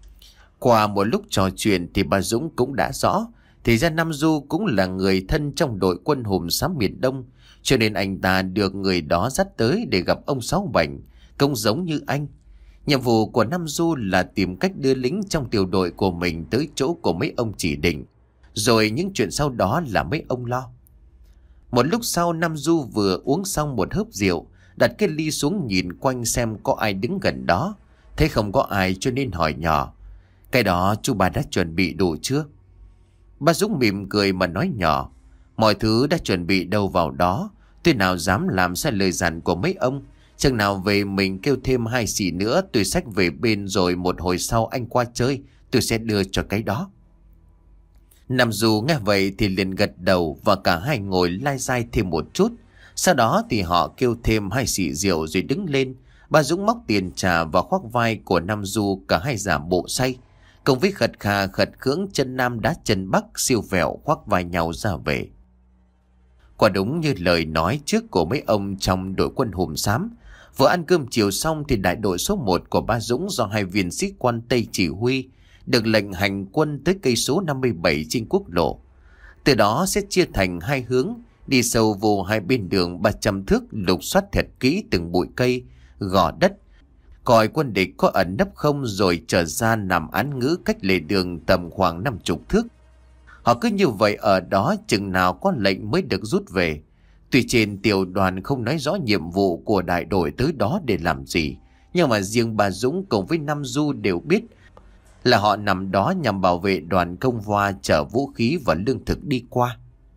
Qua một lúc trò chuyện thì bà Dũng cũng đã rõ, thì ra Nam Du cũng là người thân trong đội quân hùm xám miền Đông, cho nên anh ta được người đó dắt tới để gặp ông Sáu Bảnh, cũng giống như anh. Nhiệm vụ của Nam Du là tìm cách đưa lính trong tiểu đội của mình tới chỗ của mấy ông chỉ định, rồi những chuyện sau đó là mấy ông lo. Một lúc sau, Nam Du vừa uống xong một hớp rượu, đặt cái ly xuống nhìn quanh xem có ai đứng gần đó. Thấy không có ai cho nên hỏi nhỏ: "Cái đó chú bà đã chuẩn bị đủ chưa?" Bà Dũng mỉm cười mà nói nhỏ: "Mọi thứ đã chuẩn bị đâu vào đó. Tôi nào dám làm sai lời dặn của mấy ông. Chừng nào về mình kêu thêm hai xì nữa, tôi xách về bên rồi một hồi sau anh qua chơi, tôi sẽ đưa cho cái đó." Nam Du nghe vậy thì liền gật đầu và cả hai ngồi lai dai thêm một chút. Sau đó thì họ kêu thêm hai xì rượu rồi đứng lên. Bà Dũng móc tiền trà và khoác vai của Nam Du, cả hai giả bộ say. Cùng với khật khà khật khưỡng chân Nam đá chân Bắc siêu vẹo khoác vai nhau ra về. Quả đúng như lời nói trước của mấy ông trong đội quân hùm xám. Vừa ăn cơm chiều xong thì đại đội số một của ba Dũng do hai viên sĩ quan Tây chỉ huy được lệnh hành quân tới cây số năm mươi bảy trên quốc lộ. Từ đó sẽ chia thành hai hướng, đi sâu vô hai bên đường ba trăm thước, lục soát thật kỹ từng bụi cây, gò đất, coi quân địch có ẩn nấp không, rồi trở ra nằm án ngữ cách lề đường tầm khoảng năm chục thước. Họ cứ như vậy ở đó chừng nào có lệnh mới được rút về. Tuy trên tiểu đoàn không nói rõ nhiệm vụ của đại đội tới đó để làm gì, nhưng mà riêng bà Dũng cùng với Nam Du đều biết là họ nằm đó nhằm bảo vệ đoàn công voa chở vũ khí và lương thực đi qua.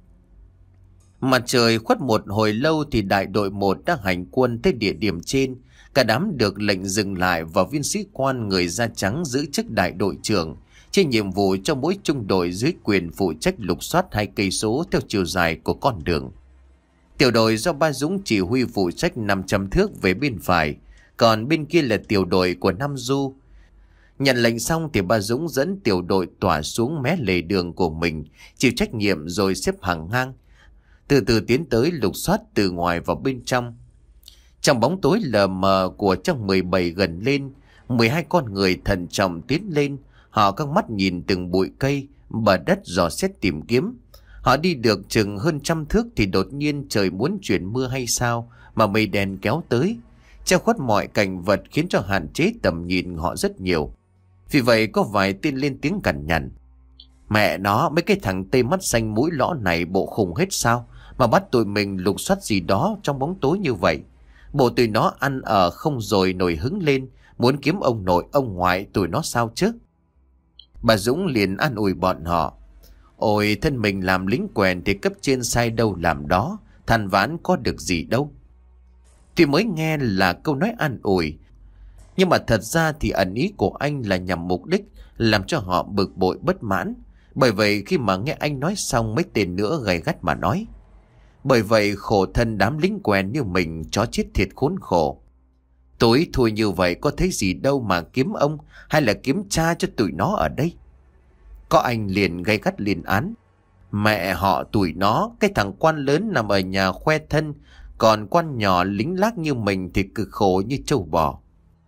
Mặt trời khuất một hồi lâu thì đại đội một đã hành quân tới địa điểm trên. Cả đám được lệnh dừng lại và viên sĩ quan người da trắng giữ chức đại đội trưởng, trên nhiệm vụ cho mỗi trung đội dưới quyền phụ trách lục soát hai cây số theo chiều dài của con đường. Tiểu đội do ba Dũng chỉ huy phụ trách năm trăm thước về bên phải, còn bên kia là tiểu đội của Nam Du. Nhận lệnh xong thì ba Dũng dẫn tiểu đội tỏa xuống mé lề đường của mình, chịu trách nhiệm rồi xếp hàng ngang, từ từ tiến tới lục soát từ ngoài vào bên trong. Trong bóng tối lờ mờ của trong mười bảy gần lên, mười hai con người thận trọng tiến lên. Họ căng mắt nhìn từng bụi cây, bờ đất dò xét tìm kiếm. Họ đi được chừng hơn trăm thước thì đột nhiên trời muốn chuyển mưa hay sao mà mây đen kéo tới, che khuất mọi cảnh vật khiến cho hạn chế tầm nhìn họ rất nhiều. Vì vậy có vài tên lên tiếng cằn nhằn: Mẹ nó, mấy cái thằng tê mắt xanh mũi lõ này bộ khùng hết sao? Mà bắt tụi mình lục soát gì đó trong bóng tối như vậy. Bộ tụi nó ăn ở không rồi nổi hứng lên, muốn kiếm ông nội ông ngoại tụi nó sao chứ? Bà Dũng liền an ủi bọn họ. Ôi, thân mình làm lính quèn thì cấp trên sai đâu làm đó, than vãn có được gì đâu. Tuy mới nghe là câu nói an ủi, nhưng mà thật ra thì ẩn ý của anh là nhằm mục đích làm cho họ bực bội bất mãn. Bởi vậy khi mà nghe anh nói xong, mấy tên nữa gay gắt mà nói. Bởi vậy khổ thân đám lính quèn như mình, chó chết thiệt khốn khổ. Tối thui như vậy có thấy gì đâu mà kiếm ông hay là kiếm cha cho tụi nó ở đây. Có anh liền gay gắt liền án. Mẹ họ tụi nó, cái thằng quan lớn nằm ở nhà khoe thân, còn quan nhỏ lính lác như mình thì cực khổ như trâu bò.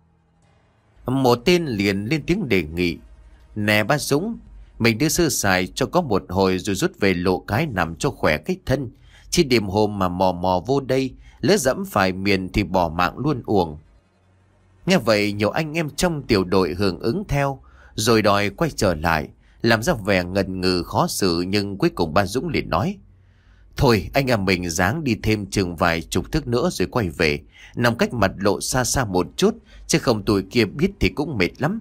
Một tên liền lên tiếng đề nghị. Nè bác Dũng, mình đưa sơ sài cho có một hồi rồi rút về lộ cái nằm cho khỏe cái thân. Chỉ đêm hôm mà mò mò vô đây, lỡ dẫm phải miền thì bỏ mạng luôn uổng. Nghe vậy nhiều anh em trong tiểu đội hưởng ứng theo, rồi đòi quay trở lại, làm ra vẻ ngần ngừ khó xử. Nhưng cuối cùng ba Dũng liền nói. Thôi anh em mình ráng đi thêm chừng vài chục thước nữa rồi quay về, nằm cách mặt lộ xa xa một chút, chứ không tụi kia biết thì cũng mệt lắm.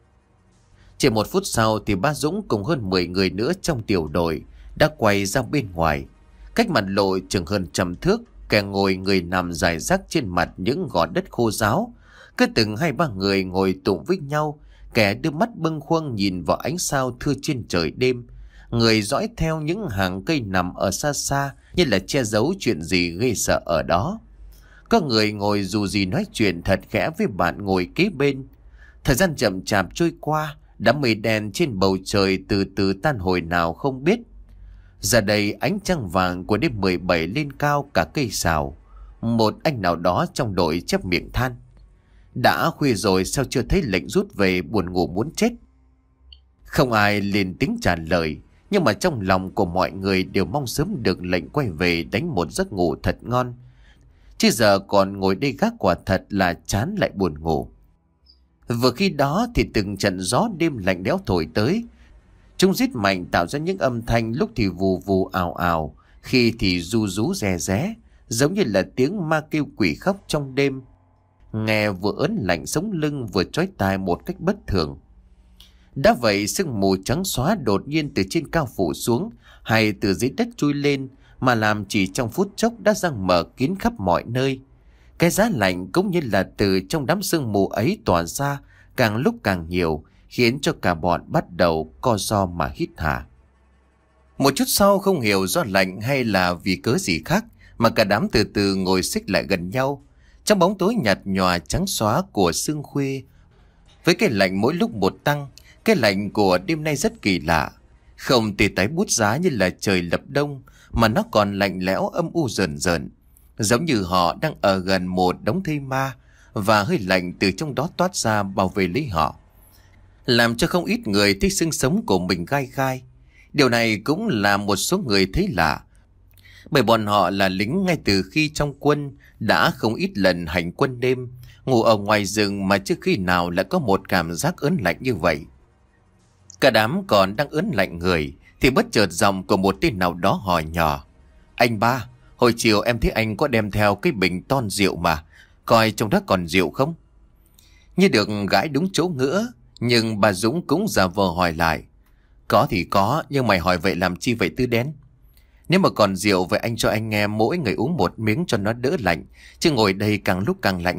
Chỉ một phút sau thì ba Dũng cùng hơn mười người nữa trong tiểu đội đã quay ra bên ngoài. Cách mặt lộ chừng hơn trăm thước, kẻ ngồi người nằm rải rác trên mặt những gò đất khô ráo. Cứ từng hai ba người ngồi tụng với nhau, kẻ đưa mắt bâng khuâng nhìn vào ánh sao thưa trên trời đêm. Người dõi theo những hàng cây nằm ở xa xa như là che giấu chuyện gì gây sợ ở đó. Có người ngồi dù gì nói chuyện thật khẽ với bạn ngồi kế bên. Thời gian chậm chạp trôi qua, đám mây đen trên bầu trời từ từ tan hồi nào không biết. Giờ đây ánh trăng vàng của đêm mười bảy lên cao cả cây sào. Một anh nào đó trong đội chép miệng than. Đã khuya rồi sao chưa thấy lệnh rút về, buồn ngủ muốn chết. Không ai lên tiếng trả lời, nhưng mà trong lòng của mọi người đều mong sớm được lệnh quay về đánh một giấc ngủ thật ngon. Chứ giờ còn ngồi đây gác quả thật là chán lại buồn ngủ. Vừa khi đó thì từng trận gió đêm lạnh lẽo thổi tới. Chúng rít mạnh tạo ra những âm thanh, lúc thì vù vù ào ào, khi thì ru rú rè ré, giống như là tiếng ma kêu quỷ khóc trong đêm. Nghe vừa ớn lạnh sống lưng vừa chói tai một cách bất thường. Đã vậy sương mù trắng xóa đột nhiên từ trên cao phủ xuống, hay từ dưới đất chui lên, mà làm chỉ trong phút chốc đã giăng mở kín khắp mọi nơi. Cái giá lạnh cũng như là từ trong đám sương mù ấy tỏa ra càng lúc càng nhiều, khiến cho cả bọn bắt đầu co ro mà hít hà. Một chút sau, không hiểu do lạnh hay là vì cớ gì khác, mà cả đám từ từ ngồi xích lại gần nhau. Trong bóng tối nhạt nhòa trắng xóa của sương khuya, với cái lạnh mỗi lúc một tăng. Cái lạnh của đêm nay rất kỳ lạ, không tê tái bút giá như là trời lập đông, mà nó còn lạnh lẽo âm u rờn rợn, giống như họ đang ở gần một đống thây ma, và hơi lạnh từ trong đó toát ra bảo vệ lấy họ, làm cho không ít người thấy xương sống của mình gai gai. Điều này cũng là một số người thấy lạ, bởi bọn họ là lính ngay từ khi trong quân, đã không ít lần hành quân đêm, ngủ ở ngoài rừng mà chưa khi nào lại có một cảm giác ớn lạnh như vậy. Cả đám còn đang ớn lạnh người thì bất chợt giọng của một tên nào đó hỏi nhỏ. Anh ba, hồi chiều em thấy anh có đem theo cái bình ton rượu mà, coi trong đó còn rượu không? Như được gãi đúng chỗ ngứa, nhưng bà Dũng cũng giả vờ hỏi lại. Có thì có, nhưng mày hỏi vậy làm chi vậy Tư Đen? Nếu mà còn rượu vậy anh cho anh nghe mỗi người uống một miếng cho nó đỡ lạnh, chứ ngồi đây càng lúc càng lạnh.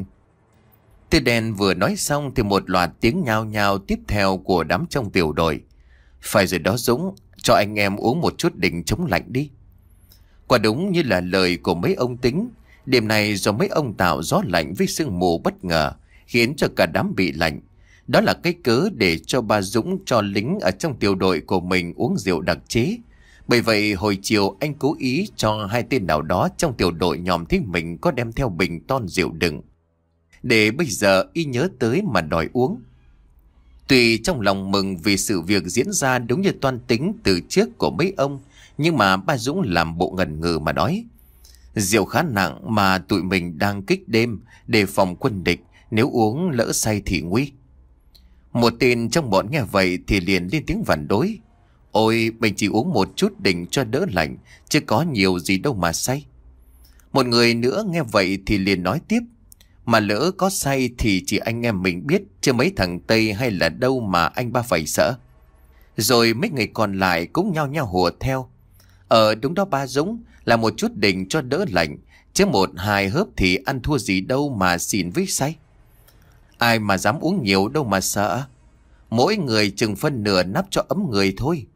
Tư Đen vừa nói xong thì một loạt tiếng nhao nhao tiếp theo của đám trong tiểu đội. Phải rồi đó Dũng, cho anh em uống một chút đỉnh chống lạnh đi. Quả đúng như là lời của mấy ông tính, đêm này do mấy ông tạo gió lạnh với sương mù bất ngờ, khiến cho cả đám bị lạnh. Đó là cái cớ để cho ba Dũng cho lính ở trong tiểu đội của mình uống rượu đặc chế. Bởi vậy hồi chiều anh cố ý cho hai tên nào đó trong tiểu đội nhòm thấy mình có đem theo bình ton rượu đựng, để bây giờ y nhớ tới mà đòi uống. Tuy trong lòng mừng vì sự việc diễn ra đúng như toan tính từ trước của mấy ông, nhưng mà ba Dũng làm bộ ngần ngừ mà nói. Rượu khá nặng mà tụi mình đang kích đêm để phòng quân địch, nếu uống lỡ say thì nguy. Một tên trong bọn nghe vậy thì liền lên tiếng phản đối. Ôi, mình chỉ uống một chút đỉnh cho đỡ lạnh, chứ có nhiều gì đâu mà say. Một người nữa nghe vậy thì liền nói tiếp. Mà lỡ có say thì chỉ anh em mình biết, chứ mấy thằng Tây hay là đâu mà anh ba phải sợ. Rồi mấy người còn lại cũng nhao nhao hùa theo. Ờ đúng đó ba Dũng, là một chút đỉnh cho đỡ lạnh, chứ một hai hớp thì ăn thua gì đâu mà xỉn với say. Ai mà dám uống nhiều đâu mà sợ. Mỗi người chừng phân nửa nắp cho ấm người thôi.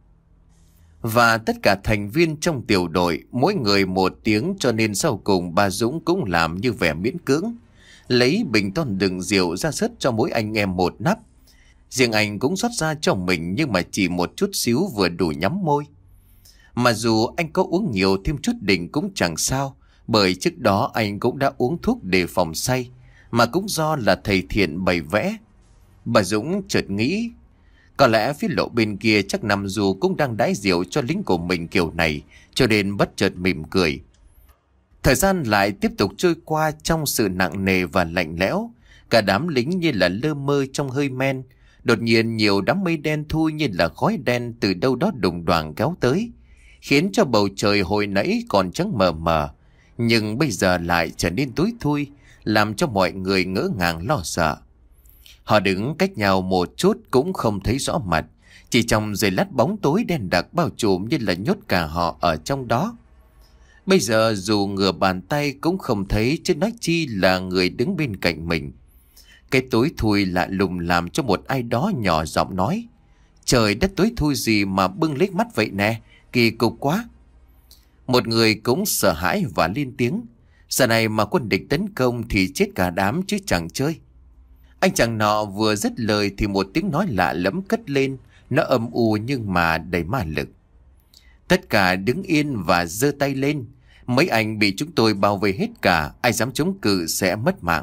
Và tất cả thành viên trong tiểu đội mỗi người một tiếng, cho nên sau cùng bà Dũng cũng làm như vẻ miễn cưỡng, lấy bình ton đựng rượu ra sớt cho mỗi anh em một nắp. Riêng anh cũng rót ra cho mình, nhưng mà chỉ một chút xíu vừa đủ nhắm môi. Mà dù anh có uống nhiều thêm chút đỉnh cũng chẳng sao, bởi trước đó anh cũng đã uống thuốc để phòng say, mà cũng do là thầy Thiện bày vẽ. Bà Dũng chợt nghĩ, có lẽ phía lộ bên kia chắc Nam Du cũng đang đái rượu cho lính của mình kiểu này, cho nên bất chợt mỉm cười. Thời gian lại tiếp tục trôi qua trong sự nặng nề và lạnh lẽo. Cả đám lính như là lơ mơ trong hơi men. Đột nhiên nhiều đám mây đen thui như là khói đen từ đâu đó đùng đoàng kéo tới, khiến cho bầu trời hồi nãy còn trắng mờ mờ, nhưng bây giờ lại trở nên tối thui, làm cho mọi người ngỡ ngàng lo sợ. Họ đứng cách nhau một chút cũng không thấy rõ mặt, chỉ trong giây lát bóng tối đen đặc bao trùm như là nhốt cả họ ở trong đó. Bây giờ dù ngửa bàn tay cũng không thấy, chứ nói chi là người đứng bên cạnh mình. Cái tối thui lạ lùng làm cho một ai đó nhỏ giọng nói: Trời đất, tối thui gì mà bưng lếch mắt vậy nè, kỳ cục quá. Một người cũng sợ hãi và lên tiếng: Giờ này mà quân địch tấn công thì chết cả đám chứ chẳng chơi. Anh chàng nọ vừa dứt lời thì một tiếng nói lạ lẫm cất lên, nó âm u nhưng mà đầy ma lực. Tất cả đứng yên và giơ tay lên. Mấy anh bị chúng tôi bao vây hết cả, ai dám chống cự sẽ mất mạng.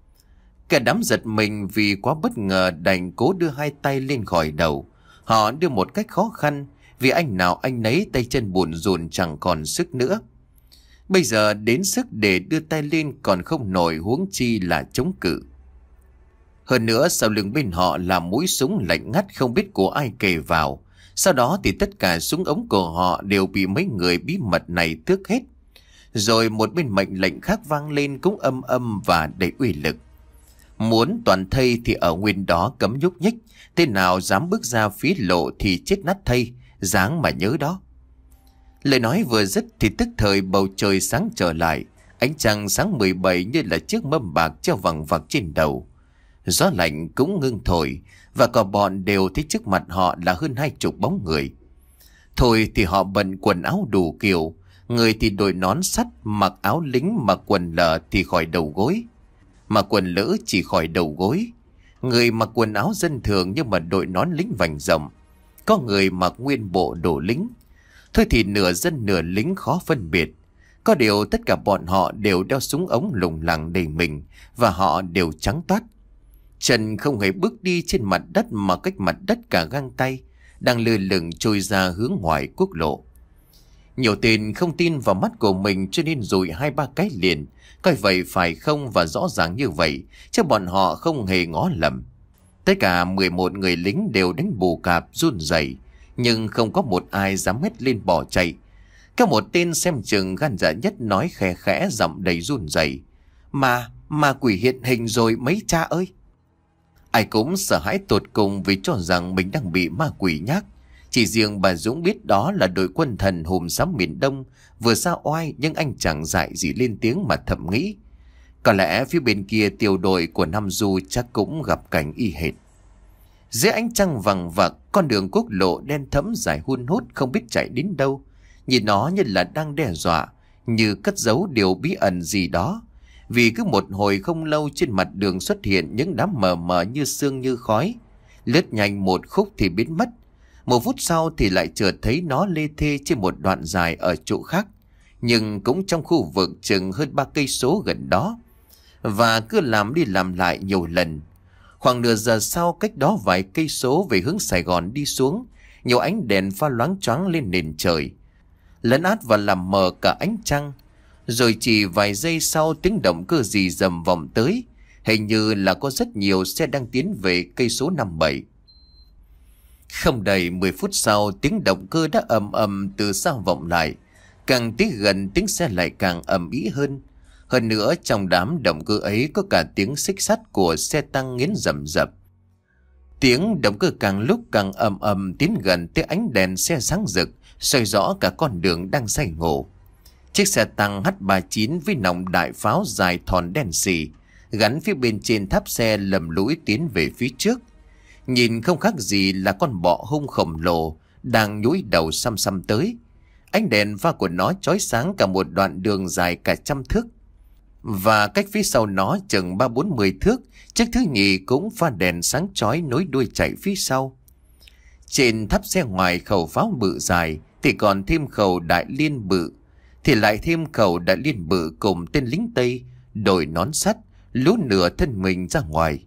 Cả đám giật mình vì quá bất ngờ, đành cố đưa hai tay lên khỏi đầu. Họ đưa một cách khó khăn, vì anh nào anh nấy tay chân bủn rủn chẳng còn sức nữa. Bây giờ đến sức để đưa tay lên còn không nổi, huống chi là chống cự. Hơn nữa sau lưng bên họ là mũi súng lạnh ngắt không biết của ai kề vào. Sau đó thì tất cả súng ống của họ đều bị mấy người bí mật này tước hết. Rồi một bên mệnh lệnh khác vang lên cũng âm âm và đầy uy lực. Muốn toàn thây thì ở nguyên đó cấm nhúc nhích, thế nào dám bước ra phía lộ thì chết nát thây, dáng mà nhớ đó. Lời nói vừa dứt thì tức thời bầu trời sáng trở lại, ánh trăng sáng mười bảy như là chiếc mâm bạc treo vằng vặc trên đầu. Gió lạnh cũng ngưng thổi, và cả bọn đều thấy trước mặt họ là hơn hai chục bóng người. Thôi thì họ bận quần áo đủ kiểu, người thì đội nón sắt, mặc áo lính, mặc quần lở thì khỏi đầu gối, mà quần lỡ chỉ khỏi đầu gối. Người mặc quần áo dân thường nhưng mà đội nón lính vành rộng. Có người mặc nguyên bộ đồ lính. Thôi thì nửa dân nửa lính khó phân biệt. Có điều tất cả bọn họ đều đeo súng ống lủng lẳng đầy mình, và họ đều trắng toát. Chân không hề bước đi trên mặt đất mà cách mặt đất cả găng tay, đang lơ lửng trôi ra hướng ngoài quốc lộ. Nhiều tên không tin vào mắt của mình cho nên rùi hai ba cái liền, coi vậy phải không, và rõ ràng như vậy, chứ bọn họ không hề ngó lầm. Tất cả mười một người lính đều đánh bù cạp run rẩy, nhưng không có một ai dám hét lên bỏ chạy. Có một tên xem chừng gan dạ nhất nói khẽ khẽ giọng đầy run rẩy: Mà, mà quỷ hiện hình rồi mấy cha ơi. Ai cũng sợ hãi tột cùng vì cho rằng mình đang bị ma quỷ nhác. Chỉ riêng bà Dũng biết đó là đội quân thần hùm xóm miền Đông vừa ra oai, nhưng anh chẳng dại gì lên tiếng mà thầm nghĩ: Có lẽ phía bên kia tiểu đội của Nam Du chắc cũng gặp cảnh y hệt. Dưới ánh trăng vằng vặc, con đường quốc lộ đen thẫm dài hun hút không biết chạy đến đâu. Nhìn nó như là đang đe dọa, như cất giấu điều bí ẩn gì đó. Vì cứ một hồi không lâu trên mặt đường xuất hiện những đám mờ mờ như sương như khói, lướt nhanh một khúc thì biến mất. Một phút sau thì lại chợt thấy nó lê thê trên một đoạn dài ở chỗ khác, nhưng cũng trong khu vực chừng hơn ba cây số gần đó, và cứ làm đi làm lại nhiều lần. Khoảng nửa giờ sau, cách đó vài cây số về hướng Sài Gòn đi xuống, nhiều ánh đèn pha loáng choáng lên nền trời, lấn át và làm mờ cả ánh trăng. Rồi chỉ vài giây sau, tiếng động cơ gì rầm vọng tới, hình như là có rất nhiều xe đang tiến về cây số năm bảy. Không đầy mười phút sau, tiếng động cơ đã ầm ầm từ xa vọng lại. Càng tới gần, tiếng xe lại càng ầm ĩ hơn. Hơn nữa, trong đám động cơ ấy có cả tiếng xích sắt của xe tăng nghiến rầm rập. Tiếng động cơ càng lúc càng ầm ầm tiến gần tới ánh đèn xe sáng rực, soi rõ cả con đường đang say ngủ. Chiếc xe tăng H ba mươi chín với nòng đại pháo dài thòn đen xì, gắn phía bên trên tháp xe lầm lũi tiến về phía trước. Nhìn không khác gì là con bọ hung khổng lồ đang nhúi đầu xăm xăm tới. Ánh đèn pha của nó chói sáng cả một đoạn đường dài cả trăm thước. Và cách phía sau nó chừng ba bốn mươi thước, chiếc thứ nhì cũng pha đèn sáng chói nối đuôi chạy phía sau. Trên tháp xe ngoài khẩu pháo bự dài thì còn thêm khẩu đại liên bự, thì lại thêm khẩu đại liên bự cùng tên lính Tây đội nón sắt lú nửa thân mình ra ngoài.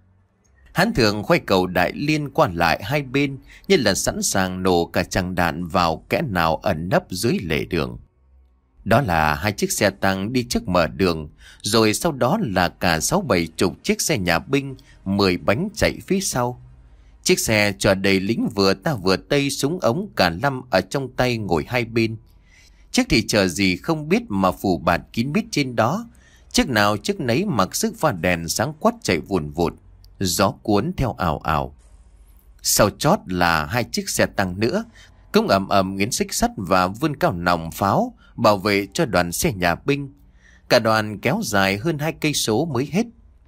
Hắn thường khoay cầu đại liên qua lại hai bên như là sẵn sàng nổ cả tràng đạn vào kẽ nào ẩn nấp dưới lề đường. Đó là hai chiếc xe tăng đi trước mở đường, rồi sau đó là cả sáu bảy chục chiếc xe nhà binh, mười bánh chạy phía sau. Chiếc xe chở đầy lính vừa ta vừa tây, súng ống cả năm ở trong tay ngồi hai bên. Chiếc thì chờ gì không biết mà phủ bạt kín mít trên đó. Chiếc nào chiếc nấy mặc sức pha đèn sáng quắt chạy vùn vụt, gió cuốn theo ào ào. Sau chót là hai chiếc xe tăng nữa, cũng ầm ầm nghiến xích sắt và vươn cao nòng pháo bảo vệ cho đoàn xe nhà binh. Cả đoàn kéo dài hơn hai cây số mới hết.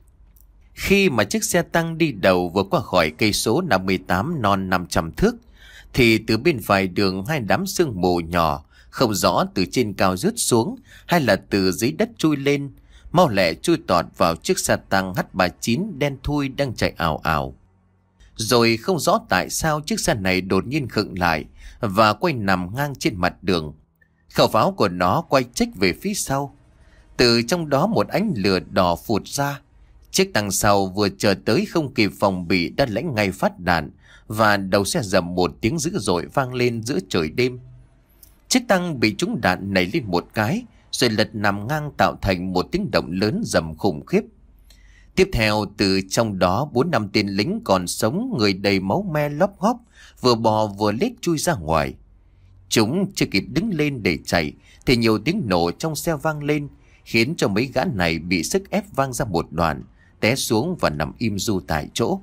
Khi mà chiếc xe tăng đi đầu vừa qua khỏi cây số năm mươi tám non năm trăm thước, thì từ bên phải đường hai đám sương mù nhỏ, không rõ từ trên cao rớt xuống hay là từ dưới đất chui lên, mau lẹ chui tọt vào chiếc xe tăng H ba mươi chín đen thui đang chạy ảo ảo. Rồi không rõ tại sao chiếc xe này đột nhiên khựng lại và quay nằm ngang trên mặt đường. Khẩu pháo của nó quay chếch về phía sau. Từ trong đó một ánh lửa đỏ phụt ra. Chiếc tăng sau vừa chờ tới không kịp phòng bị đã lãnh ngay phát đạn, và đầu xe rầm một tiếng dữ dội vang lên giữa trời đêm. Chiếc tăng bị trúng đạn nảy lên một cái, rồi lật nằm ngang tạo thành một tiếng động lớn rầm khủng khiếp. Tiếp theo từ trong đó bốn năm tên lính còn sống, người đầy máu me lóp ngóp, vừa bò vừa lết chui ra ngoài. Chúng chưa kịp đứng lên để chạy thì nhiều tiếng nổ trong xe vang lên, khiến cho mấy gã này bị sức ép vang ra một đoạn, té xuống và nằm im ru tại chỗ.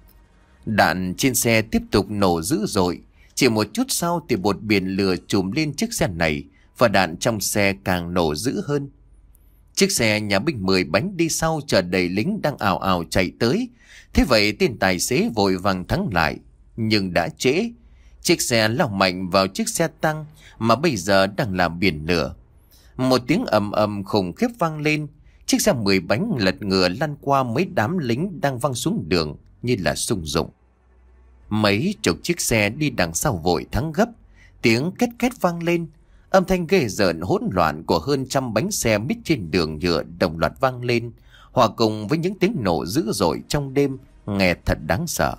Đạn trên xe tiếp tục nổ dữ dội. Chỉ một chút sau thì một biển lửa trùm lên chiếc xe này, và đạn trong xe càng nổ dữ hơn. Chiếc xe nhà binh mười bánh đi sau chở đầy lính đang ào ào chạy tới. Thế vậy tên tài xế vội vàng thắng lại, nhưng đã trễ. Chiếc xe lao mạnh vào chiếc xe tăng mà bây giờ đang làm biển lửa. Một tiếng ầm ầm khủng khiếp vang lên. Chiếc xe mười bánh lật ngửa lăn qua mấy đám lính đang văng xuống đường như là sung dụng. Mấy chục chiếc xe đi đằng sau vội thắng gấp. Tiếng két két vang lên. Âm thanh ghê rợn hỗn loạn của hơn trăm bánh xe mít trên đường nhựa đồng loạt vang lên, hòa cùng với những tiếng nổ dữ dội trong đêm, nghe thật đáng sợ.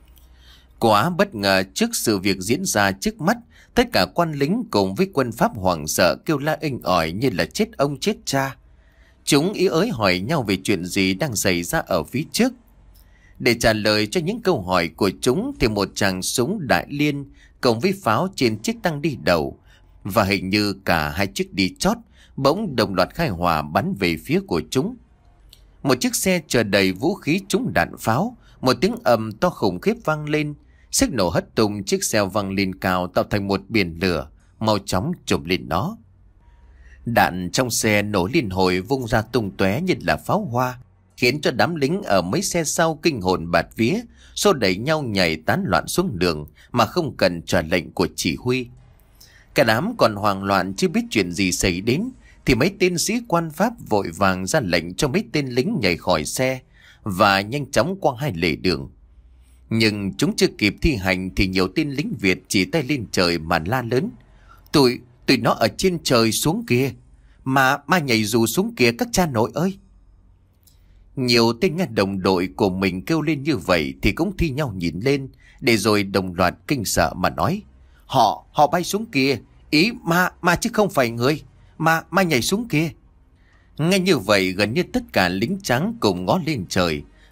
Quá bất ngờ trước sự việc diễn ra trước mắt, tất cả quan lính cùng với quân Pháp hoảng sợ kêu la inh ỏi như là chết ông chết cha. Chúng ý ới hỏi nhau về chuyện gì đang xảy ra ở phía trước. Để trả lời cho những câu hỏi của chúng thì một tràng súng đại liên cùng với pháo trên chiếc tăng đi đầu, và hình như cả hai chiếc đi chót, bỗng đồng loạt khai hỏa bắn về phía của chúng. Một chiếc xe chở đầy vũ khí trúng đạn pháo, một tiếng ầm to khủng khiếp vang lên. Sức nổ hất tung chiếc xe văng lên cao tạo thành một biển lửa, mau chóng chụp lên nó. Đạn trong xe nổ liên hồi vung ra tung tóe như là pháo hoa, khiến cho đám lính ở mấy xe sau kinh hồn bạt vía, xô đẩy nhau nhảy tán loạn xuống đường mà không cần trả lệnh của chỉ huy. Cả đám còn hoang loạn chưa biết chuyện gì xảy đến thì mấy tên sĩ quan Pháp vội vàng ra lệnh cho mấy tên lính nhảy khỏi xe và nhanh chóng qua hai lề đường. Nhưng chúng chưa kịp thi hành thì nhiều tên lính Việt chỉ tay lên trời mà la lớn: Tụi, tụi nó ở trên trời xuống kìa, mà mà nhảy dù xuống kìa các cha nội ơi. Nhiều tên nghe đồng đội của mình kêu lên như vậy thì cũng thi nhau nhìn lên, để rồi đồng loạt kinh sợ mà nói: Họ, họ bay xuống kìa, ý ma, ma chứ không phải người, ma, ma nhảy xuống kìa. Nghe như vậy gần như tất cả lính trắng cùng ngó lên trời,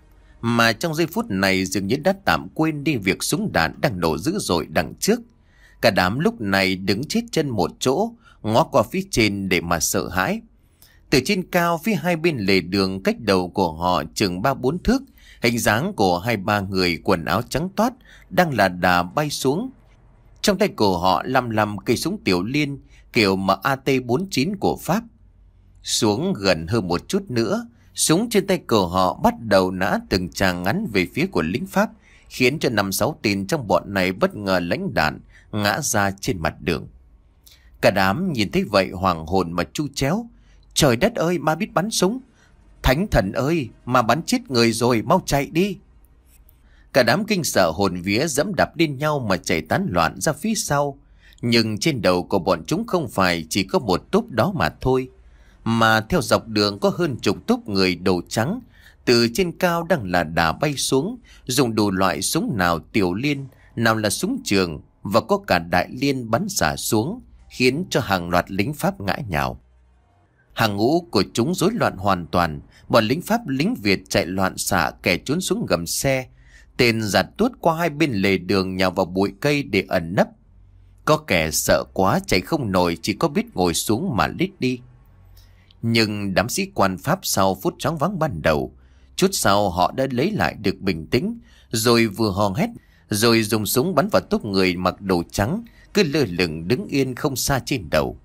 mà trong giây phút này dường như đã tạm quên đi việc súng đạn đang nổ dữ dội đằng trước. Cả đám lúc này đứng chết chân một chỗ, ngó qua phía trên để mà sợ hãi. Từ trên cao phía hai bên lề đường cách đầu của họ chừng ba bốn thước, hình dáng của hai ba người quần áo trắng toát đang là đà bay xuống. Trong tay của họ lăm lăm cây súng tiểu liên kiểu mà a tê bốn chín của Pháp. Xuống gần hơn một chút nữa, súng trên tay của họ bắt đầu nã từng tràng ngắn về phía của lính Pháp, khiến cho năm sáu tên trong bọn này bất ngờ lãnh đạn ngã ra trên mặt đường. Cả đám nhìn thấy vậy hoàng hồn mà chu chéo. Trời đất ơi, ma biết bắn súng! Thánh thần ơi, ma bắn chết người rồi, mau chạy đi! Cả đám kinh sợ hồn vía dẫm đạp lên nhau mà chạy tán loạn ra phía sau. Nhưng trên đầu của bọn chúng không phải chỉ có một tốp đó mà thôi, mà theo dọc đường có hơn chục tốp người đồ trắng từ trên cao đang là đà bay xuống, dùng đủ loại súng, nào tiểu liên, nào là súng trường, và có cả đại liên bắn xả xuống, khiến cho hàng loạt lính Pháp ngã nhào. Hàng ngũ của chúng rối loạn hoàn toàn, bọn lính Pháp lính Việt chạy loạn xạ, kẻ trốn xuống gầm xe, tên giạt tuốt qua hai bên lề đường nhào vào bụi cây để ẩn nấp. Có kẻ sợ quá chạy không nổi, chỉ có biết ngồi xuống mà lít đi. Nhưng đám sĩ quan Pháp sau phút choáng váng ban đầu, chút sau họ đã lấy lại được bình tĩnh, rồi vừa hò hét, rồi dùng súng bắn vào tốp người mặc đồ trắng cứ lơ lửng đứng yên không xa trên đầu.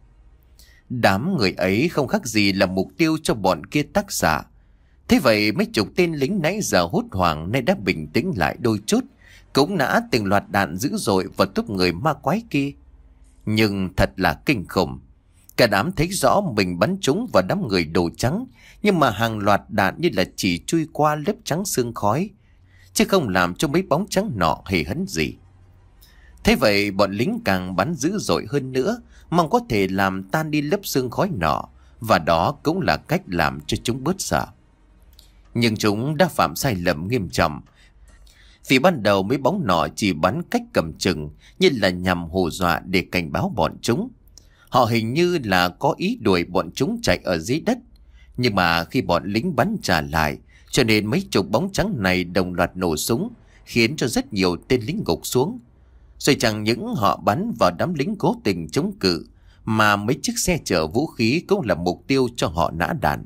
Đám người ấy không khác gì là mục tiêu cho bọn kia tác xạ. Thế vậy mấy chục tên lính nãy giờ hốt hoảng nay đã bình tĩnh lại đôi chút, cũng nã từng loạt đạn dữ dội vào tốp người ma quái kia. Nhưng thật là kinh khủng. Cả đám thấy rõ mình bắn trúng vào đám người đồ trắng, nhưng mà hàng loạt đạn như là chỉ chui qua lớp trắng sương khói, chứ không làm cho mấy bóng trắng nọ hề hấn gì. Thế vậy bọn lính càng bắn dữ dội hơn nữa, mong có thể làm tan đi lớp sương khói nọ, và đó cũng là cách làm cho chúng bớt sợ. Nhưng chúng đã phạm sai lầm nghiêm trọng, vì ban đầu mấy bóng nọ chỉ bắn cách cầm chừng, như là nhằm hù dọa để cảnh báo bọn chúng. Họ hình như là có ý đuổi bọn chúng chạy ở dưới đất. Nhưng mà khi bọn lính bắn trả lại, cho nên mấy chục bóng trắng này đồng loạt nổ súng, khiến cho rất nhiều tên lính gục xuống. Rồi chẳng những họ bắn vào đám lính cố tình chống cự, mà mấy chiếc xe chở vũ khí cũng là mục tiêu cho họ nã đạn.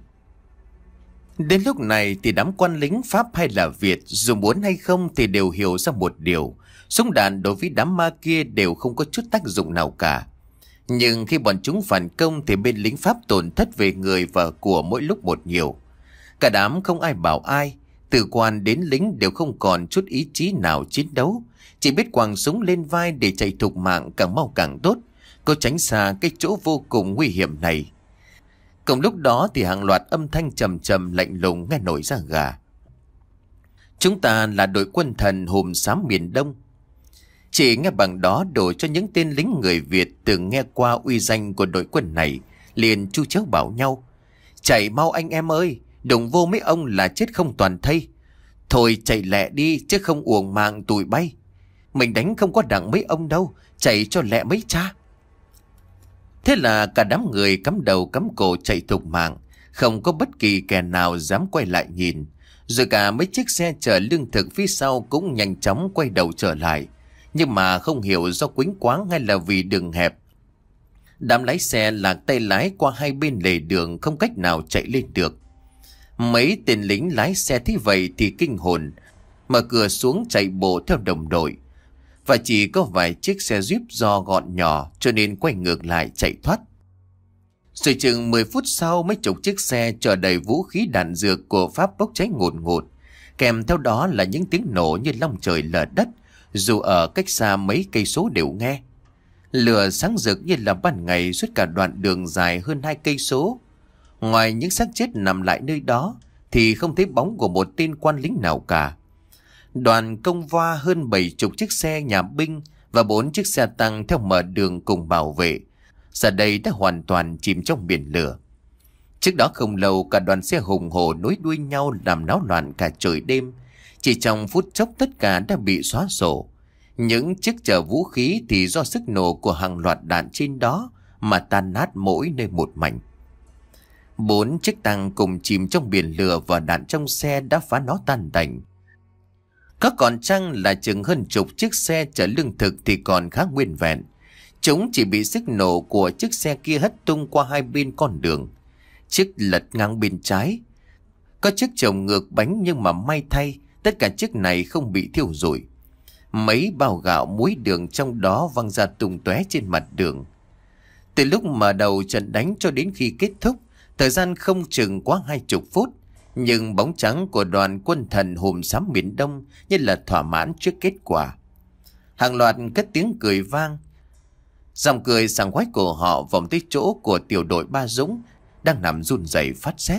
Đến lúc này thì đám quan lính Pháp hay là Việt, dù muốn hay không thì đều hiểu ra một điều: súng đạn đối với đám ma kia đều không có chút tác dụng nào cả. Nhưng khi bọn chúng phản công thì bên lính Pháp tổn thất về người và của mỗi lúc một nhiều. Cả đám không ai bảo ai, từ quan đến lính đều không còn chút ý chí nào chiến đấu, chỉ biết quàng súng lên vai để chạy thục mạng càng mau càng tốt, cố tránh xa cái chỗ vô cùng nguy hiểm này. Cùng lúc đó thì hàng loạt âm thanh trầm trầm lạnh lùng nghe nổi da gà. Chúng ta là đội quân thần hùm xám miền Đông. Chỉ nghe bằng đó đổ cho những tên lính người Việt từng nghe qua uy danh của đội quân này liền chu chéo bảo nhau: chạy mau anh em ơi, đụng vô mấy ông là chết không toàn thây. Thôi chạy lẹ đi chứ không uổng mạng tụi bay. Mình đánh không có đặng mấy ông đâu, chạy cho lẹ mấy cha. Thế là cả đám người cắm đầu cắm cổ chạy thục mạng, không có bất kỳ kẻ nào dám quay lại nhìn. Rồi cả mấy chiếc xe chở lương thực phía sau cũng nhanh chóng quay đầu trở lại. Nhưng mà không hiểu do quýnh quáng hay là vì đường hẹp, đám lái xe lạc tay lái qua hai bên lề đường, không cách nào chạy lên được. Mấy tên lính lái xe thế vậy thì kinh hồn, mở cửa xuống chạy bộ theo đồng đội. Và chỉ có vài chiếc xe Jeep do gọn nhỏ cho nên quay ngược lại chạy thoát. Rồi chừng mười phút sau, mấy chục chiếc xe chở đầy vũ khí đạn dược của Pháp bốc cháy ngùn ngụt, kèm theo đó là những tiếng nổ như long trời lở đất, dù ở cách xa mấy cây số đều nghe. Lửa sáng rực như là ban ngày suốt cả đoạn đường dài hơn hai cây số. Ngoài những xác chết nằm lại nơi đó thì không thấy bóng của một tên quan lính nào cả. Đoàn công va hơn bảy chục chiếc xe nhà binh và bốn chiếc xe tăng theo mở đường cùng bảo vệ, giờ đây đã hoàn toàn chìm trong biển lửa. Trước đó không lâu, cả đoàn xe hùng hổ nối đuôi nhau làm náo loạn cả trời đêm. Chỉ trong phút chốc tất cả đã bị xóa sổ. Những chiếc chở vũ khí thì do sức nổ của hàng loạt đạn trên đó mà tan nát mỗi nơi một mảnh. Bốn chiếc tăng cùng chìm trong biển lửa và đạn trong xe đã phá nó tan tành. Có còn chăng là chừng hơn chục chiếc xe chở lương thực thì còn khá nguyên vẹn. Chúng chỉ bị sức nổ của chiếc xe kia hất tung qua hai bên con đường. Chiếc lật ngang bên trái, có chiếc chồng ngược bánh, nhưng mà may thay tất cả chiếc này không bị thiêu rụi. Mấy bao gạo muối đường trong đó văng ra tung tóe trên mặt đường. Từ lúc mở đầu trận đánh cho đến khi kết thúc, thời gian không chừng quá hai chục phút, nhưng bóng trắng của đoàn quân thần hùm xám miền Đông như là thỏa mãn trước kết quả. Hàng loạt cất tiếng cười vang. Dòng cười sảng khoái của họ vòng tới chỗ của tiểu đội Ba Dũng đang nằm run rẩy phát sét.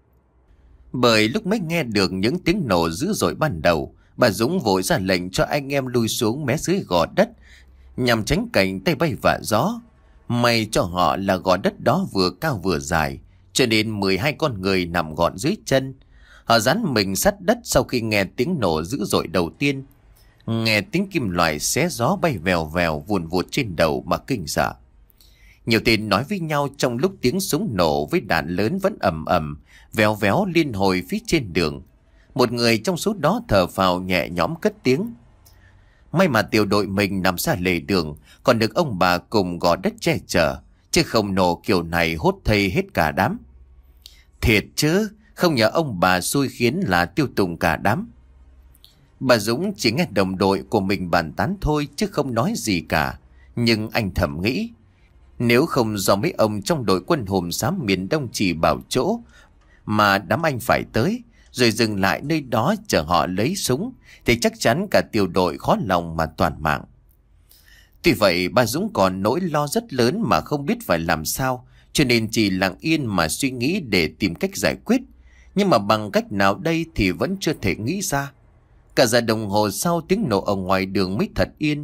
Bởi lúc mới nghe được những tiếng nổ dữ dội ban đầu, bà Dũng vội ra lệnh cho anh em lui xuống mé dưới gò đất nhằm tránh cảnh tay bay vạ gió. May cho họ là gò đất đó vừa cao vừa dài, cho nên mười hai con người nằm gọn dưới chân. Họ dán mình sát đất sau khi nghe tiếng nổ dữ dội đầu tiên. Nghe tiếng kim loại xé gió bay vèo vèo vùn vụt trên đầu mà kinh sợ. Nhiều tên nói với nhau trong lúc tiếng súng nổ với đạn lớn vẫn ầm ầm véo véo liên hồi phía trên đường. Một người trong số đó thở phào nhẹ nhõm cất tiếng. May mà tiểu đội mình nằm xa lề đường, còn được ông bà cùng gò đất che chở, chứ không nổ kiểu này hốt thây hết cả đám. Thiệt chứ, không nhờ ông bà xui khiến là tiêu tùng cả đám. Bà Dũng chỉ nghe đồng đội của mình bàn tán thôi chứ không nói gì cả. Nhưng anh thầm nghĩ, nếu không do mấy ông trong đội quân hùm xám miền Đông chỉ bảo chỗ mà đám anh phải tới, rồi dừng lại nơi đó chờ họ lấy súng, thì chắc chắn cả tiểu đội khó lòng mà toàn mạng. Tuy vậy bà Dũng còn nỗi lo rất lớn mà không biết phải làm sao, cho nên chỉ lặng yên mà suy nghĩ để tìm cách giải quyết. Nhưng mà bằng cách nào đây thì vẫn chưa thể nghĩ ra. Cả giờ đồng hồ sau tiếng nổ ở ngoài đường mới thật yên.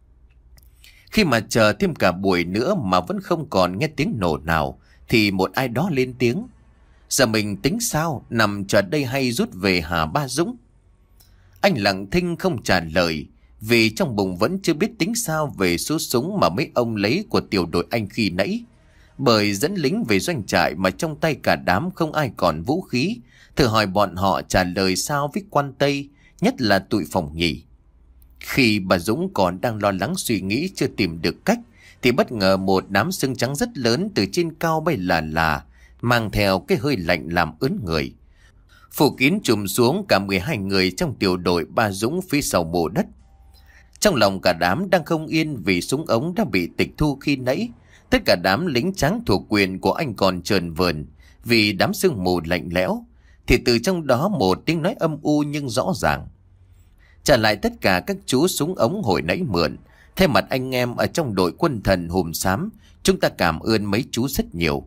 Khi mà chờ thêm cả buổi nữa mà vẫn không còn nghe tiếng nổ nào, thì một ai đó lên tiếng. Giờ mình tính sao, nằm chờ đây hay rút về hả ba Dũng? Anh lặng thinh không trả lời, vì trong bụng vẫn chưa biết tính sao về số súng mà mấy ông lấy của tiểu đội anh khi nãy. Bởi dẫn lính về doanh trại mà trong tay cả đám không ai còn vũ khí, thử hỏi bọn họ trả lời sao với quan Tây, nhất là tụi Phòng Nhì. Khi bà Dũng còn đang lo lắng suy nghĩ chưa tìm được cách, thì bất ngờ một đám sương trắng rất lớn từ trên cao bay là là, mang theo cái hơi lạnh làm ướn người. Phủ kín trùm xuống cả mười hai người trong tiểu đội Ba Dũng phía sau mộ đất. Trong lòng cả đám đang không yên vì súng ống đã bị tịch thu khi nãy. Tất cả đám lính trắng thuộc quyền của anh còn trờn vờn vì đám sương mù lạnh lẽo. Thì từ trong đó một tiếng nói âm u nhưng rõ ràng. Trả lại tất cả các chú súng ống hồi nãy mượn. Thay mặt anh em ở trong đội quân thần hùm xám, chúng ta cảm ơn mấy chú rất nhiều.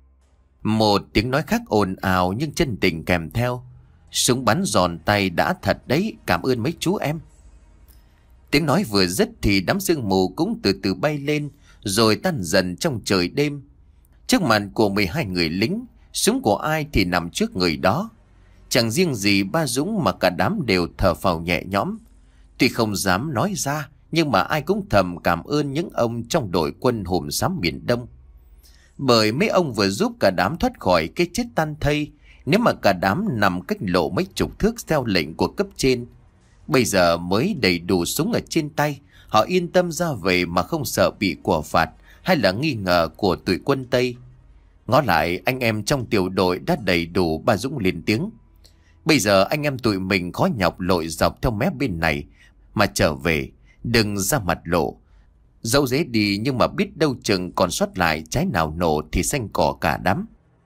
Một tiếng nói khác ồn ào nhưng chân tình kèm theo. Súng bắn giòn tay đã thật đấy, cảm ơn mấy chú em. Tiếng nói vừa dứt thì đám sương mù cũng từ từ bay lên, rồi tan dần trong trời đêm. Trước mặt của mười hai người lính, súng của ai thì nằm trước người đó. Chẳng riêng gì ba Dũng mà cả đám đều thở phào nhẹ nhõm. Tuy không dám nói ra, nhưng mà ai cũng thầm cảm ơn những ông trong đội quân hùm xám miền Đông. Bởi mấy ông vừa giúp cả đám thoát khỏi cái chết tan thây, nếu mà cả đám nằm cách lộ mấy chục thước theo lệnh của cấp trên. Bây giờ mới đầy đủ súng ở trên tay, họ yên tâm ra về mà không sợ bị quả phạt hay là nghi ngờ của tụi quân Tây. Ngó lại anh em trong tiểu đội đã đầy đủ, bà Dũng lên tiếng. Bây giờ anh em tụi mình khó nhọc lội dọc theo mép bên này mà trở về, đừng ra mặt lộ. Dẫu dễ đi nhưng mà biết đâu chừng còn sót lại trái nào nổ thì xanh cỏ cả đám.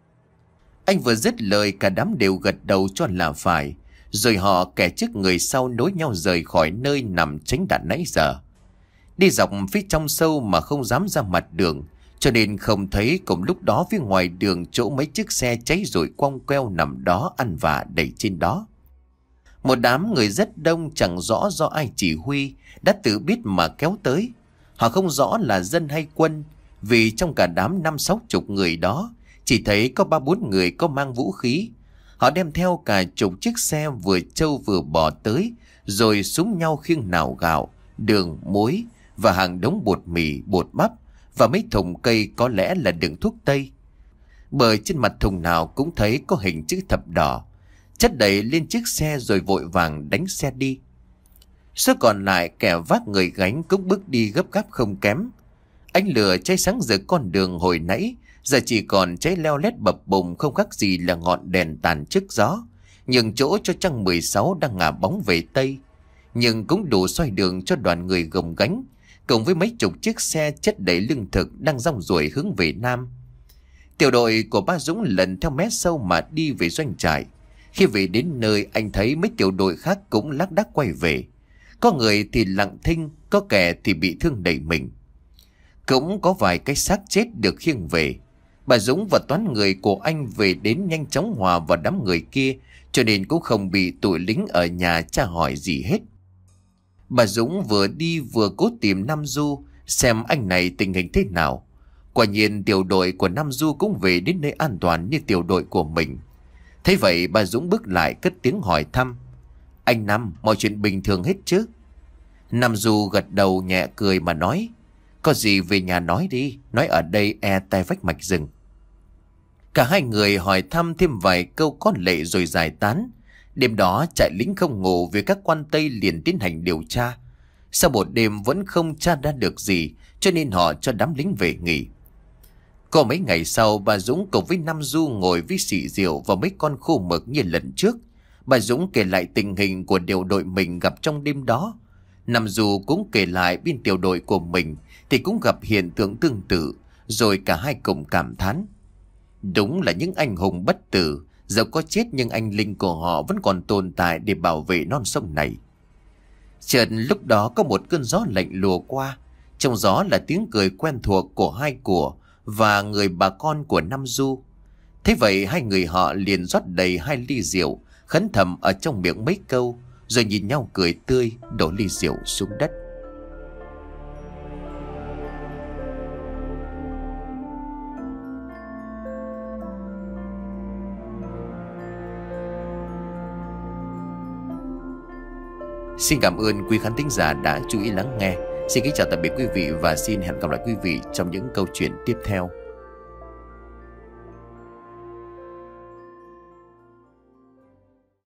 Anh vừa dứt lời cả đám đều gật đầu cho là phải. Rồi họ kẻ trước người sau nối nhau rời khỏi nơi nằm tránh đạn nãy giờ. Đi dọc phía trong sâu mà không dám ra mặt đường, cho nên không thấy cùng lúc đó phía ngoài đường chỗ mấy chiếc xe cháy rồi quong queo nằm đó ăn vạ đầy trên đó. Một đám người rất đông chẳng rõ do ai chỉ huy đã tự biết mà kéo tới. Họ không rõ là dân hay quân, vì trong cả đám năm sáu chục người đó chỉ thấy có ba bốn người có mang vũ khí. Họ đem theo cả chục chiếc xe vừa trâu vừa bò tới, rồi súng nhau khiêng nào gạo, đường, muối và hàng đống bột mì, bột bắp và mấy thùng cây có lẽ là đựng thuốc tây. Bởi trên mặt thùng nào cũng thấy có hình chữ thập đỏ. Chất đầy lên chiếc xe rồi vội vàng đánh xe đi. Số còn lại kẻ vác người gánh cũng bước đi gấp gáp không kém. Ánh lửa cháy sáng rực con đường hồi nãy giờ chỉ còn cháy leo lét bập bùng, không khác gì là ngọn đèn tàn trước gió, nhường chỗ cho trăng mười sáu đang ngả bóng về tây. Nhưng cũng đủ xoay đường cho đoàn người gồng gánh, cùng với mấy chục chiếc xe chất đầy lương thực đang rong ruổi hướng về nam. Tiểu đội của ba Dũng lần theo mé sâu mà đi về doanh trại. Khi về đến nơi, anh thấy mấy tiểu đội khác cũng lác đác quay về. Có người thì lặng thinh, có kẻ thì bị thương đầy mình. Cũng có vài cái xác chết được khiêng về. Bà Dũng và toán người của anh về đến nhanh chóng hòa vào đám người kia, cho nên cũng không bị tụi lính ở nhà tra hỏi gì hết. Bà Dũng vừa đi vừa cố tìm Nam Du, xem anh này tình hình thế nào. Quả nhiên tiểu đội của Nam Du cũng về đến nơi an toàn như tiểu đội của mình. Thế vậy bà Dũng bước lại cất tiếng hỏi thăm: "Anh Năm, mọi chuyện bình thường hết chứ?" Nam Du gật đầu nhẹ cười mà nói: "Có gì về nhà nói đi, nói ở đây e tai vách mạch rừng." Cả hai người hỏi thăm thêm vài câu có lệ rồi giải tán. Đêm đó trại lính không ngủ vì các quan Tây liền tiến hành điều tra. Sau một đêm vẫn không tra ra được gì, cho nên họ cho đám lính về nghỉ. Có mấy ngày sau, bà Dũng cùng với Nam Du ngồi với xì rượu và mấy con khô mực như lần trước. Bà Dũng kể lại tình hình của điều đội mình gặp trong đêm đó. Nam Du cũng kể lại bên tiểu đội của mình thì cũng gặp hiện tượng tương tự, rồi cả hai cùng cảm thán: đúng là những anh hùng bất tử, dẫu có chết nhưng anh linh của họ vẫn còn tồn tại để bảo vệ non sông này. Chợt lúc đó có một cơn gió lạnh lùa qua, trong gió là tiếng cười quen thuộc của hai của và người bà con của Nam Du. Thế vậy hai người họ liền rót đầy hai ly rượu, khấn thầm ở trong miệng mấy câu, rồi nhìn nhau cười tươi đổ ly rượu xuống đất. Xin cảm ơn quý khán thính giả đã chú ý lắng nghe. Xin kính chào tạm biệt quý vị và xin hẹn gặp lại quý vị trong những câu chuyện tiếp theo.